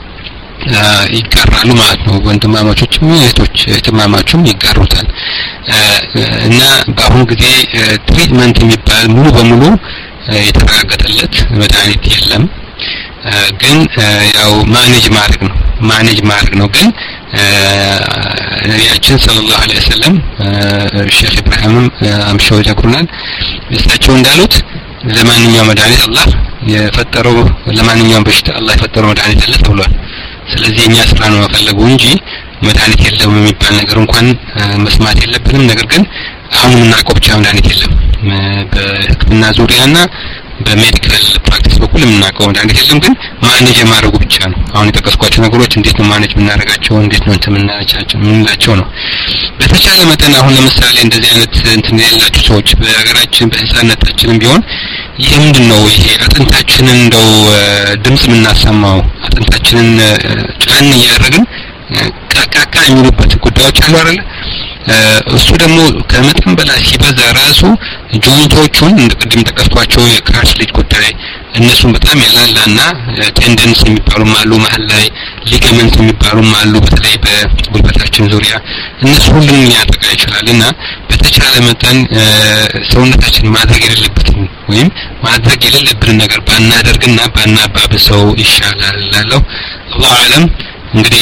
ይጋራሉ ማለት ነው ወንድማማቾችም እህቶች እህትማማቾችም ይጋሩታል እና በአሁኑ ጊዜ ትሪትመንት የሚባል ሙሉ በሙሉ የተረጋገጠለት መድኃኒት የለም ግን ያው ማኔጅ ማድረግ ነው ማኔጅ ማድረግ ነው ግን ነቢያችን ሰለላሁ ዐለይሂ ወሰለም ሼክ ኢብራሂም አምሻው ይዘክሩናል እሳቸው እንዳሉት ለማንኛውም መድኃኒት አላህ የፈጠረው ለማንኛውም በሽታ አላህ የፈጠረው መድኃኒት አለ ተብሏል። ስለዚህ እኛ ስራ ነው መፈለጉ እንጂ መድኃኒት የለም የሚባል ነገር እንኳን መስማት የለብንም። ነገር ግን አሁን የምናውቀው ብቻ መድኃኒት የለም በሕክምና ዙሪያና በሜዲካል ፕራክቲስ በኩል የምናውቀው መድኃኒት የለም። ግን ማኔጅ የማድረጉ ብቻ ነው። አሁን የጠቀስኳቸው ነገሮች እንዴት ነው ማኔጅ የምናደርጋቸው እንዴት ነው እንትምናቻቸው ምንላቸው ነው። በተቻለ መጠን አሁን ለምሳሌ እንደዚህ አይነት እንትን ያላችሁ ሰዎች በሀገራችን በህፃንነታችንም ቢሆን ይሄ ምንድነው ይሄ አጥንታችንን እንደው ድምጽ የምናሰማው አጥንታችንን ጫን እያደረግን ቃቃቃ የሚሉበት ጉዳዮች አሉ አይደል? እሱ ደግሞ ከመጠን በላይ ሲበዛ ራሱ ጆይንቶቹን እንደቀደም ተቀስቷቸው የካርትሌጅ ጉዳይ እነሱን በጣም ያላላና ቴንደንስ የሚባሉም አሉ መሀል ላይ ሊጋመንት የሚባሉም አሉ በተለይ በጉልበታችን ዙሪያ እነሱ ሁሉም ያጠቃ ይችላልና በተቻለ መጠን ሰውነታችን ማድረግ የሌለበትን ወይም ማድረግ የሌለብን ነገር ባናደርግና ባናባብሰው ይሻላል እላለሁ። አላሁ አለም እንግዲህ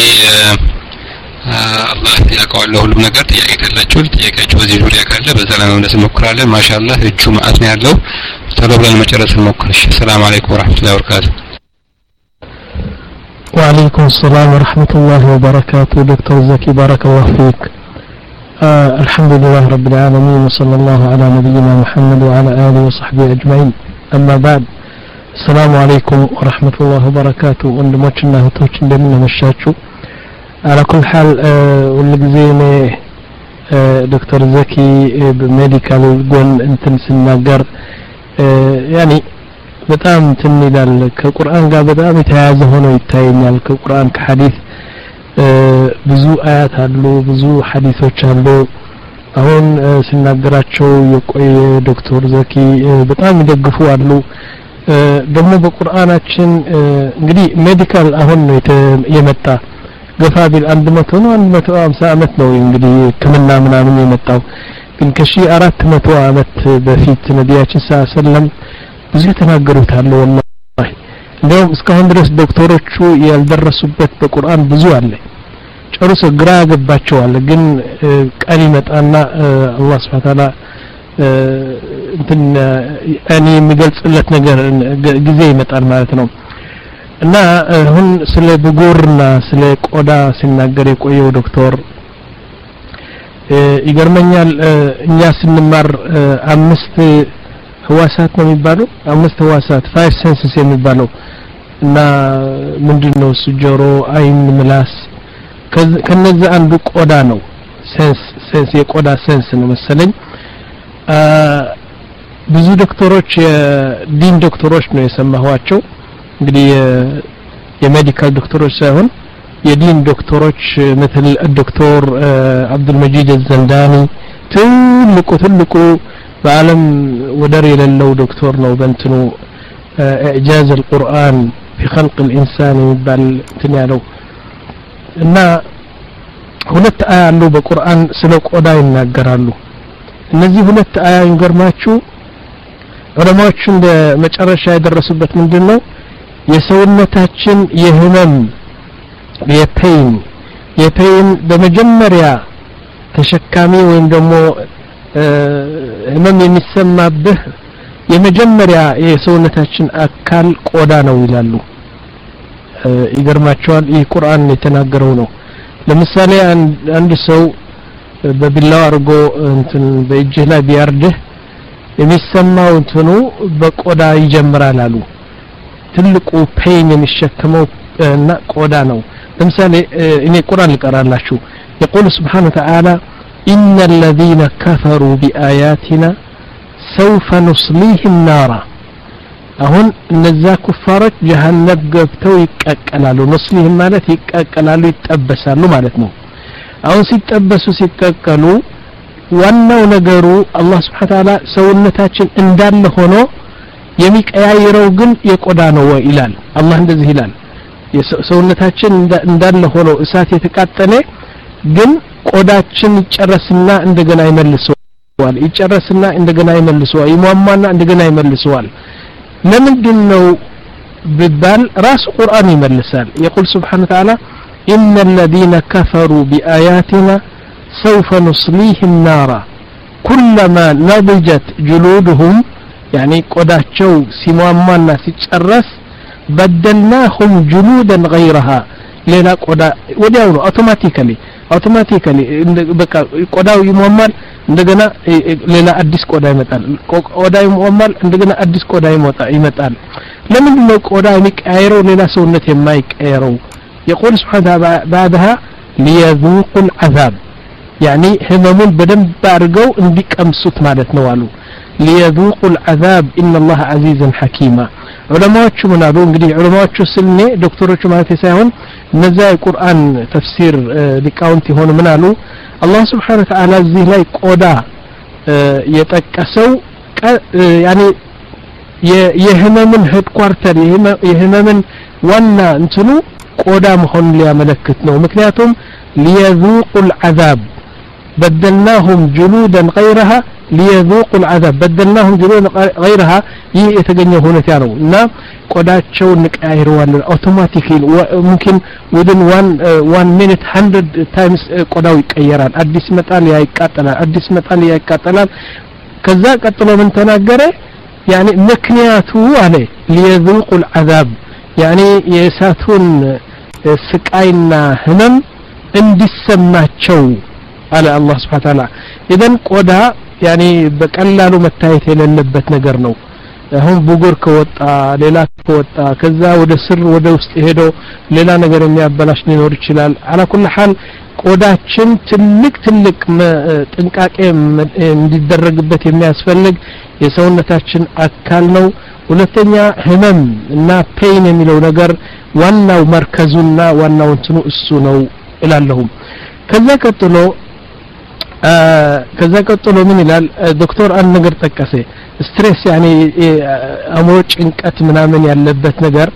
አላህ ያውቃል ሁሉም ነገር። ጥያቄ ካላችሁ ጥያቄያችሁ በዚህ ዙሪያ ካለ በሰላም መመለስ እንሞክራለን። ማሻአላህ እጁ ማአት ነው ያለው። ቶሎ ብለን መጨረስ እንሞክር። እሺ ሰላም አለይኩም ወራህመቱላሂ ወበረካቱ። ወአለይኩም ሰላም ወራህመቱላሂ ወበረካቱ። ዶክተር ዘኪ ባረከላሁ ፊክ። አልሐምዱሊላህ ረቢል ዓለሚን ወሰለላሁ ዐላ ነቢይና ሙሐመድ ወዐላ አሊሂ ወሰህቢሂ አጅማኢን አማ ባዕድ። ሰላም አለይኩም ወራህመቱላሂ ወበረካቱ። ወንድሞችና እህቶች እንደምን አመሻችሁ? على كل حال والجزينة دكتور زكي بميديكال جون انتن سناجر يعني በጣም ትንይላል ከቁርአን ጋር በጣም የተያያዘ ሆኖ ይታየኛል። ከቁርአን ከሐዲስ ብዙ አያት አሉ ብዙ ሐዲሶች አሉ። አሁን ስናገራቸው የቆየ ዶክተር ዘኪ በጣም ይደግፉ አሉ። ደግሞ በቁርአናችን እንግዲህ ሜዲካል አሁን ነው የመጣ ገፋ ቢል አንድ መቶ ነው አንድ መቶ ሃምሳ አመት ነው እንግዲህ ከመና ምናምን የመጣው። ግን ከሺህ አራት መቶ አመት በፊት ነቢያችን ሰለላም ብዙ ተናገሩት አለ ወላሂ። እንደውም እስካሁን ድረስ ዶክተሮቹ ያልደረሱበት በቁርአን ብዙ አለ። ጨርሶ ግራ ገባቸዋል። ግን ቃል ይመጣና አላህ Subhanahu Wa Ta'ala እንትን እኔ የሚገልጽለት ነገር ጊዜ ይመጣል ማለት ነው። እና አሁን ስለ ብጉርና ስለ ቆዳ ሲናገር የቆየው ዶክተር ይገርመኛል። እኛ ስንማር አምስት ህዋሳት ነው የሚባለው አምስት ህዋሳት ፋይቭ ሴንስስ የሚባለው እና ምንድነው እሱ ጆሮ፣ አይን፣ ምላስ ከነዛ አንዱ ቆዳ ነው። ሴንስ ሴንስ የቆዳ ሴንስ ነው መሰለኝ። ብዙ ዶክተሮች የዲን ዶክተሮች ነው የሰማኋቸው እንግዲህ የሜዲካል ዶክተሮች ሳይሆን የዲን ዶክተሮች مثل الدكتور عبد المجيد الزنداني ትልቁ ትልቁ በዓለም ወደር የሌለው ዶክተር ነው። በእንትኑ إعجاز القرآن في خلق الإنسان የሚባል እንትን ያለው እና ሁለት አያ አሉ በቁርአን ስለ ቆዳ ይናገራሉ። እነዚህ ሁለት አያ ይገርማችሁ ዑለማዎቹ እንደ መጨረሻ ያደረሱበት ምንድነው የሰውነታችን የህመም የፔን የፔን በመጀመሪያ ተሸካሚ ወይም ደግሞ ህመም የሚሰማብህ የመጀመሪያ የሰውነታችን አካል ቆዳ ነው ይላሉ። ይገርማቸዋል። ይህ ቁርአን የተናገረው ነው። ለምሳሌ አንድ ሰው በቢላው አርጎ እንትን በእጅህ ላይ ቢያርድህ የሚሰማው እንትኑ በቆዳ ይጀምራል አሉ። ትልቁ ፔን የሚሸከመው እና ቆዳ ነው። ለምሳሌ እኔ ቁርአን ልቀራላችሁ يقول سبحانه وتعالى إن الذين كفروا بآياتنا سوف نصليهم نارا አሁን እነዛ ኩፋሮች ጀሃነም ገብተው ይቀቀላሉ። ነስሊህም ማለት ይቀቀላሉ ይጠበሳሉ ማለት ነው። አሁን ሲጠበሱ ሲቀቀሉ ዋናው ነገሩ አላህ Subhanahu Wa Ta'ala ሰውነታችን እንዳለ ሆኖ የሚቀያየረው ግን የቆዳ ነው ይላል። አላህ እንደዚህ ይላል ሰውነታችን እንዳለ ሆኖ እሳት የተቃጠለ ግን ቆዳችን ይጨረስና እንደገና ይመልሰዋል ይጨረስና እንደገና ይመልሰዋል ይሟሟና እንደገና ይመልሰዋል። ለምንድነው ቢባል ራስ ቁርአን ይመልሳል። يقول سبحانه وتعالى إن الذين كفروا بآياتنا سوف نصليهم نارا كلما نضجت جلودهم يعني قداتشو سيمامنا سيتشرس بدلناهم جلودا غيرها ሌላ ቆዳ ወዲያው ነው አውቶማቲካሊ አውቶማቲካሊ በቃ ቆዳው ይሟማል እንደገና ሌላ አዲስ ቆዳ ይመጣል ቆዳ ይሟማል እንደገና አዲስ ቆዳ ይመጣ ይመጣል ለምን ነው ቆዳ የሚቀያየረው ሌላ ሰውነት የማይቀያየረው يقول سبحانه بعدها ليذوقوا العذاب يعني هممون بدم بارغو እንዲቀምሱት ማለት ነው አሉ ليذوقوا العذاب إن الله عزيز حكيم ዑለማዎቹ ምን አሉ እንግዲህ ዑለማዎቹ ስልኔ ዶክተሮቹ ማለት ሳይሆን እነዛ የቁርአን ተፍሲር ሊቃውንት ይሆኑ ምን አሉ አላህ Subhanahu Wa Ta'ala እዚህ ላይ ቆዳ የጠቀሰው ያኒ የህመምን ሄድኳርተር የህመምን ዋና እንትኑ ቆዳ መሆን ሊያመለክት ነው ምክንያቱም ليذوقوا العذاب بدلناهم جلودا غيرها ليذوقوا العذاب بدلناهم جلودا غيرها ይህ የተገኘው ሁኔታ ነው እና ቆዳቸውን ንቃይረዋል አውቶማቲካሊ ممكن within one uh, one minute one hundred times ቆዳው ይቀየራል አዲስ መጣል ያይቃጠላል አዲስ መጣል ያይቃጠላል ከዛ ቀጥሎ ምን ተናገረ يعني ምክንያቱ አለ ليذوقوا العذاب يعني የሳቱን ስቃይና ህመም እንዲሰማቸው على الله سبحانه وتعالى اذا ቆዳ يعني በቀላሉ መታየት የሌለበት ነገር ነው አሁን ቡጉር ከወጣ ሌላ ከወጣ ከዛ ወደ ስር ወደ ውስጥ ሄዶ ሌላ ነገር የሚያበላሽ ሊኖር ይችላል على كل حال ቆዳችን ትልቅ ትልቅ ጥንቃቄ እንዲደረግበት የሚያስፈልግ የሰውነታችን አካል ነው ሁለተኛ ህመም እና ፔን የሚለው ነገር ዋናው መርከዙና ዋናው እንትኑ እሱ ነው እላለሁም ከዛ ቀጥሎ ከዛ ቀጥሎ ምን ይላል ዶክተር አንድ ነገር ጠቀሰ ስትሬስ يعني አእምሮ ጭንቀት ምናምን ያለበት ነገር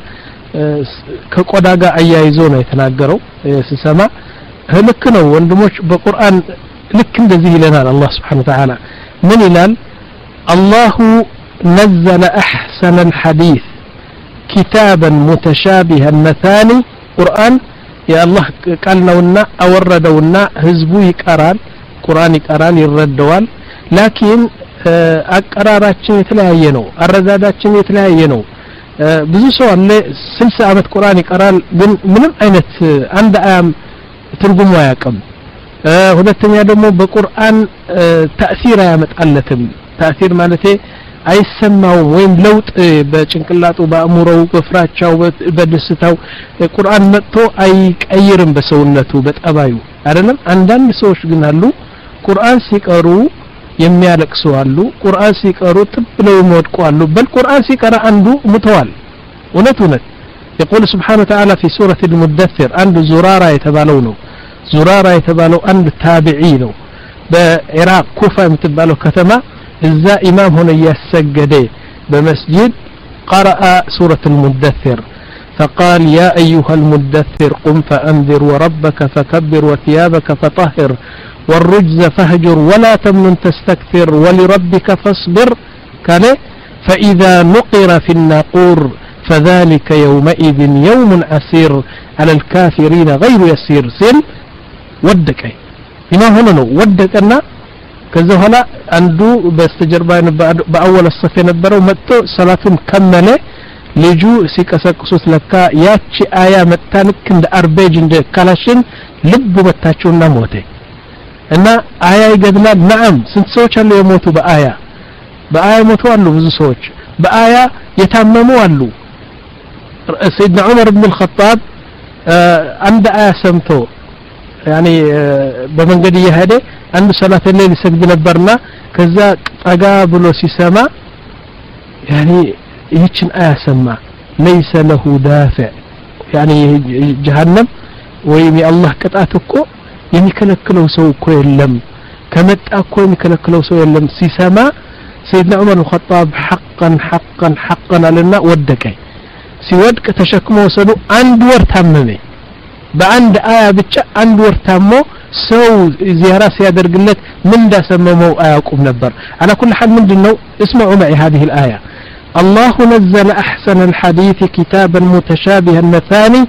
ከቆዳ ጋር አያይዞ ነው የተናገረው ሲሰማ ልክ ነው ወንድሞች በቁርአን ልክ እንደዚህ ይለናል አላህ Subhanahu Wa Ta'ala ምን ይላል الله نزل احسن الحديث كتابا متشابها مثاني قرآن يا الله قال نونا اوردونا حزبو يقرال قرآن يقرال يردوال لكن አቀራራችን የተለያየ ነው አረዳዳችን የተለያየ ነው ብዙ ሰው አለ ስልሳ አመት ቁርአን ይቀራል ግን ምንም አይነት አንድ አያም ትርጉሙ አያውቅም ሁለተኛ ደግሞ በቁርአን ተአሲር ያመጣለትም ተአሲር ማለት አይሰማው ወይም ለውጥ በጭንቅላቱ በአእምሮው በፍራቻው በደስታው ቁርአን መጥቶ አይቀይርም በሰውነቱ በጠባዩ አይደለም አንዳንድ ሰዎች ግን አሉ ቁርአን ሲቀሩ የሚያለቅሱ አሉ ቁርአን ሲቀሩ ጥብለው ይወድቁ አሉ በልቁርአን ሲቀራ አንዱ ሙተዋል እውነት እውነት يقول سبحانه وتعالى في سورة المدثر عند زرارة يتبالو ነው زرارة يتبالو عند تابعي ነው በኢራቅ ኩፋ የምትባለው ከተማ እዛ ኢማም ሆነ ያሰገደ በመስጂድ قرأ سورة المدثر فقال يا أيها المدثر قم فأنذر وربك فكبر وثيابك فطهر والرجز فهجر ولا تمنن تستكثر ولربك فاصبر قال فإذا نقر في الناقور فذلك يومئذ يوم عسير على الكافرين غير يسير سل ودك هنا هنا ነው ወደቀና ከዛ ኋላ አንዱ በስተጀርባ በአወል الصف የነበረው መጥቶ ሰላቱን ከመለ ልጁ ሲቀሰቅሱት ለካ ያቺ አያ መጣንክ እንደ አርቤጅ እንደ ካላሽን ልቡ መታቸውና ሞተ እና አያ ይገድላል نعم ስንት ሰዎች አሉ የሞቱ በአያ በአያ ሞቱ አሉ ብዙ ሰዎች በአያ የታመሙ አሉ سيدنا عمر بن الخطاب عند آية سمتو يعني بمنقد يهدي عنده صلاة الليل يسجد نبرنا كذا تقابلوا سيسما يعني يتشن آية سما ليس له دافع يعني جهنم ويمي الله كتاتكو يمكنكلو سوكو يلم كمتاكو يمكنكلو سو يلم سيسما سيدنا عمر بن الخطاب حقا حقا حقا لنا ودكاي ሲወድቅ ተሸክመው ወሰዱ አንድ ወር ታመመ በአንድ አያ ብቻ አንድ ወር ታሞ ሰው ዚያራ ሲያደርግለት ምን እንዳሰመመው አያውቁም ነበር على كل حال ምንድነው اسمعوا معي هذه الآية الله نزل أحسن الحديث كتابا متشابها مثاني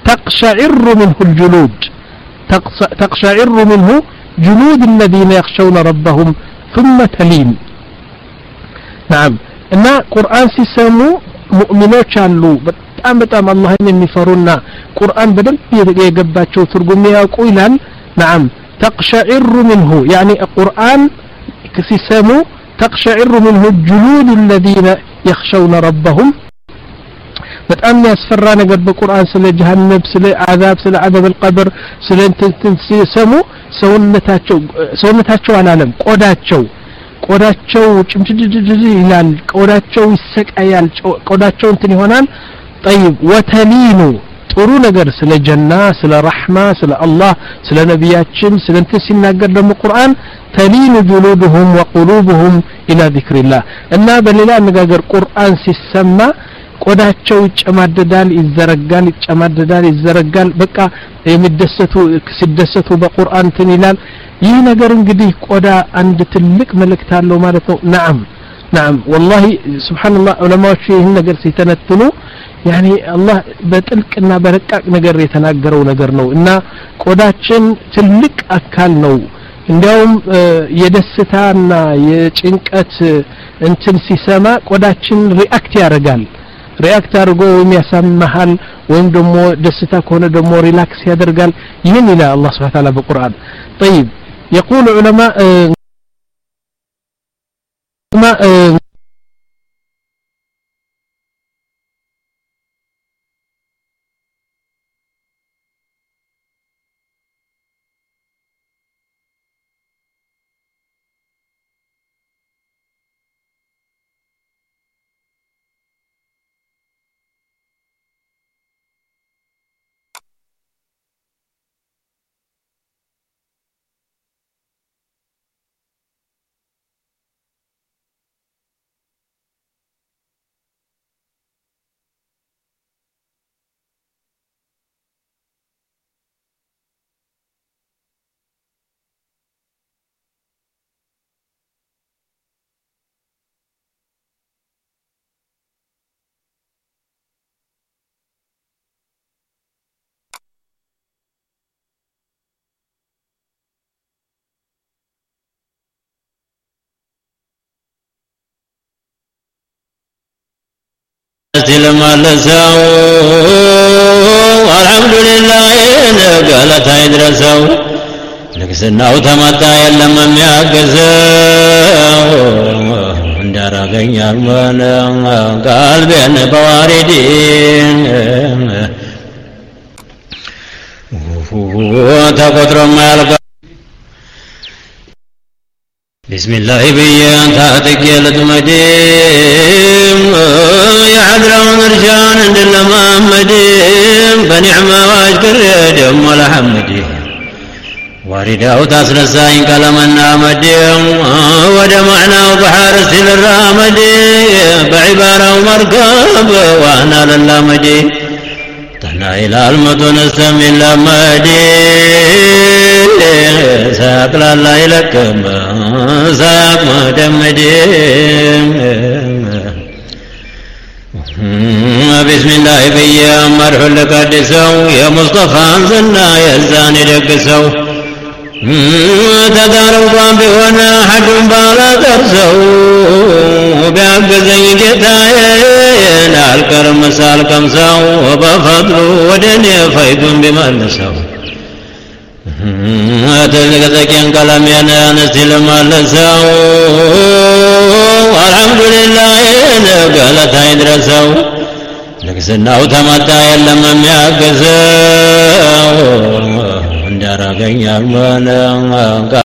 تقشعر منه الجلود تقشعر منه جلود الذين يخشون ربهم ثم تلين نعم إن قرآن سيسمو مؤمنوች አሉ በጣም በጣም አላህን የሚፈሩና ቁርአን በደንብ የገባቸው ትርጉም ያውቁ ይላል نعم تقشعر منه يعني القرآن كسيسمو تقشعر منه الجلود الذين يخشون ربهم በጣም ያስፈራ ነገር በቁርአን ስለ ጀሃነም ስለ አዛብ ስለ አዛብ القبر ስለ እንትን ሲሰሙ ሰውነታቸው ሰውነታቸው አላለም ቆዳቸው ቆዳቸው ጭምጭጭጭ ይላል ቆዳቸው ይሰቃያል ቆዳቸው እንትን ይሆናል طيب ወተሊኑ ጥሩ ነገር ስለ ጀና ስለ ረህማ ስለ አላህ ስለ ነብያችን ስለ እንትን ሲናገር ደግሞ ቁርአን ተሊኑ ጁሉዱሁም ወቁሉቡሁም ኢላ ዚክሪላህ እና በሌላ አነጋገር ቁርአን ሲሰማ ቆዳቸው ይጨማደዳል ይዘረጋል ይጨማደዳል ይዘረጋል በቃ የሚደሰቱ ሲደሰቱ በቁርአን እንትን ይላል ይህ ነገር እንግዲህ ቆዳ አንድ ትልቅ መልእክት አለው ማለት ነው نعم نعم والله سبحان الله ዑለማዎች ይህን ነገር ሲተነትኑ يعني الله በጥልቅና በረቃቅ ነገር የተናገረው ነገር ነው እና ቆዳችን ትልቅ አካል ነው እንዲያውም የደስታና የጭንቀት እንትን ሲሰማ ቆዳችን ሪአክት ያደርጋል ሪአክት አድርጎ የሚያሳማሃል ወይም ደግሞ ደስታ ከሆነ ደግሞ ሪላክስ ያደርጋል ይህን ይላል አላህ Subhanahu Wa Ta'ala በቁርአን طيب يقول علماء ما تلمالسو الحمد لله قالت هيدرسو لكسناو تمتا يلم የሚያገዘው እንዳራገኛል ማለ قلبين بواردين ተቆጥሮ ማልቀ بسم الله بيان تاتك لتمديم يا عذرون رجان عند المحمدين بنعمة واشكر دم والحمدي واردا وتاسرساين كلامنا مديم ودمعنا وبحر سل الرامدي بعبارة ومركب وانا للمدي طلع الى المدن السمي لمدي ساق لا يلكم ساق مدمدي بسم الله بيا مرح لقدسو يا مصطفى انزلنا يا زاني دقسو تداروا قام بهنا حد بالا ترسو بأقزي جتاين الكرم سالكم سو وبفضلوا ودني فيكم بمالسو أتلقتك ينقلم ينانس لمالسو الحمد لله قالت هيدرسو لكسناو تمتا يلم يمياقسو እንዳራገኛል ማለ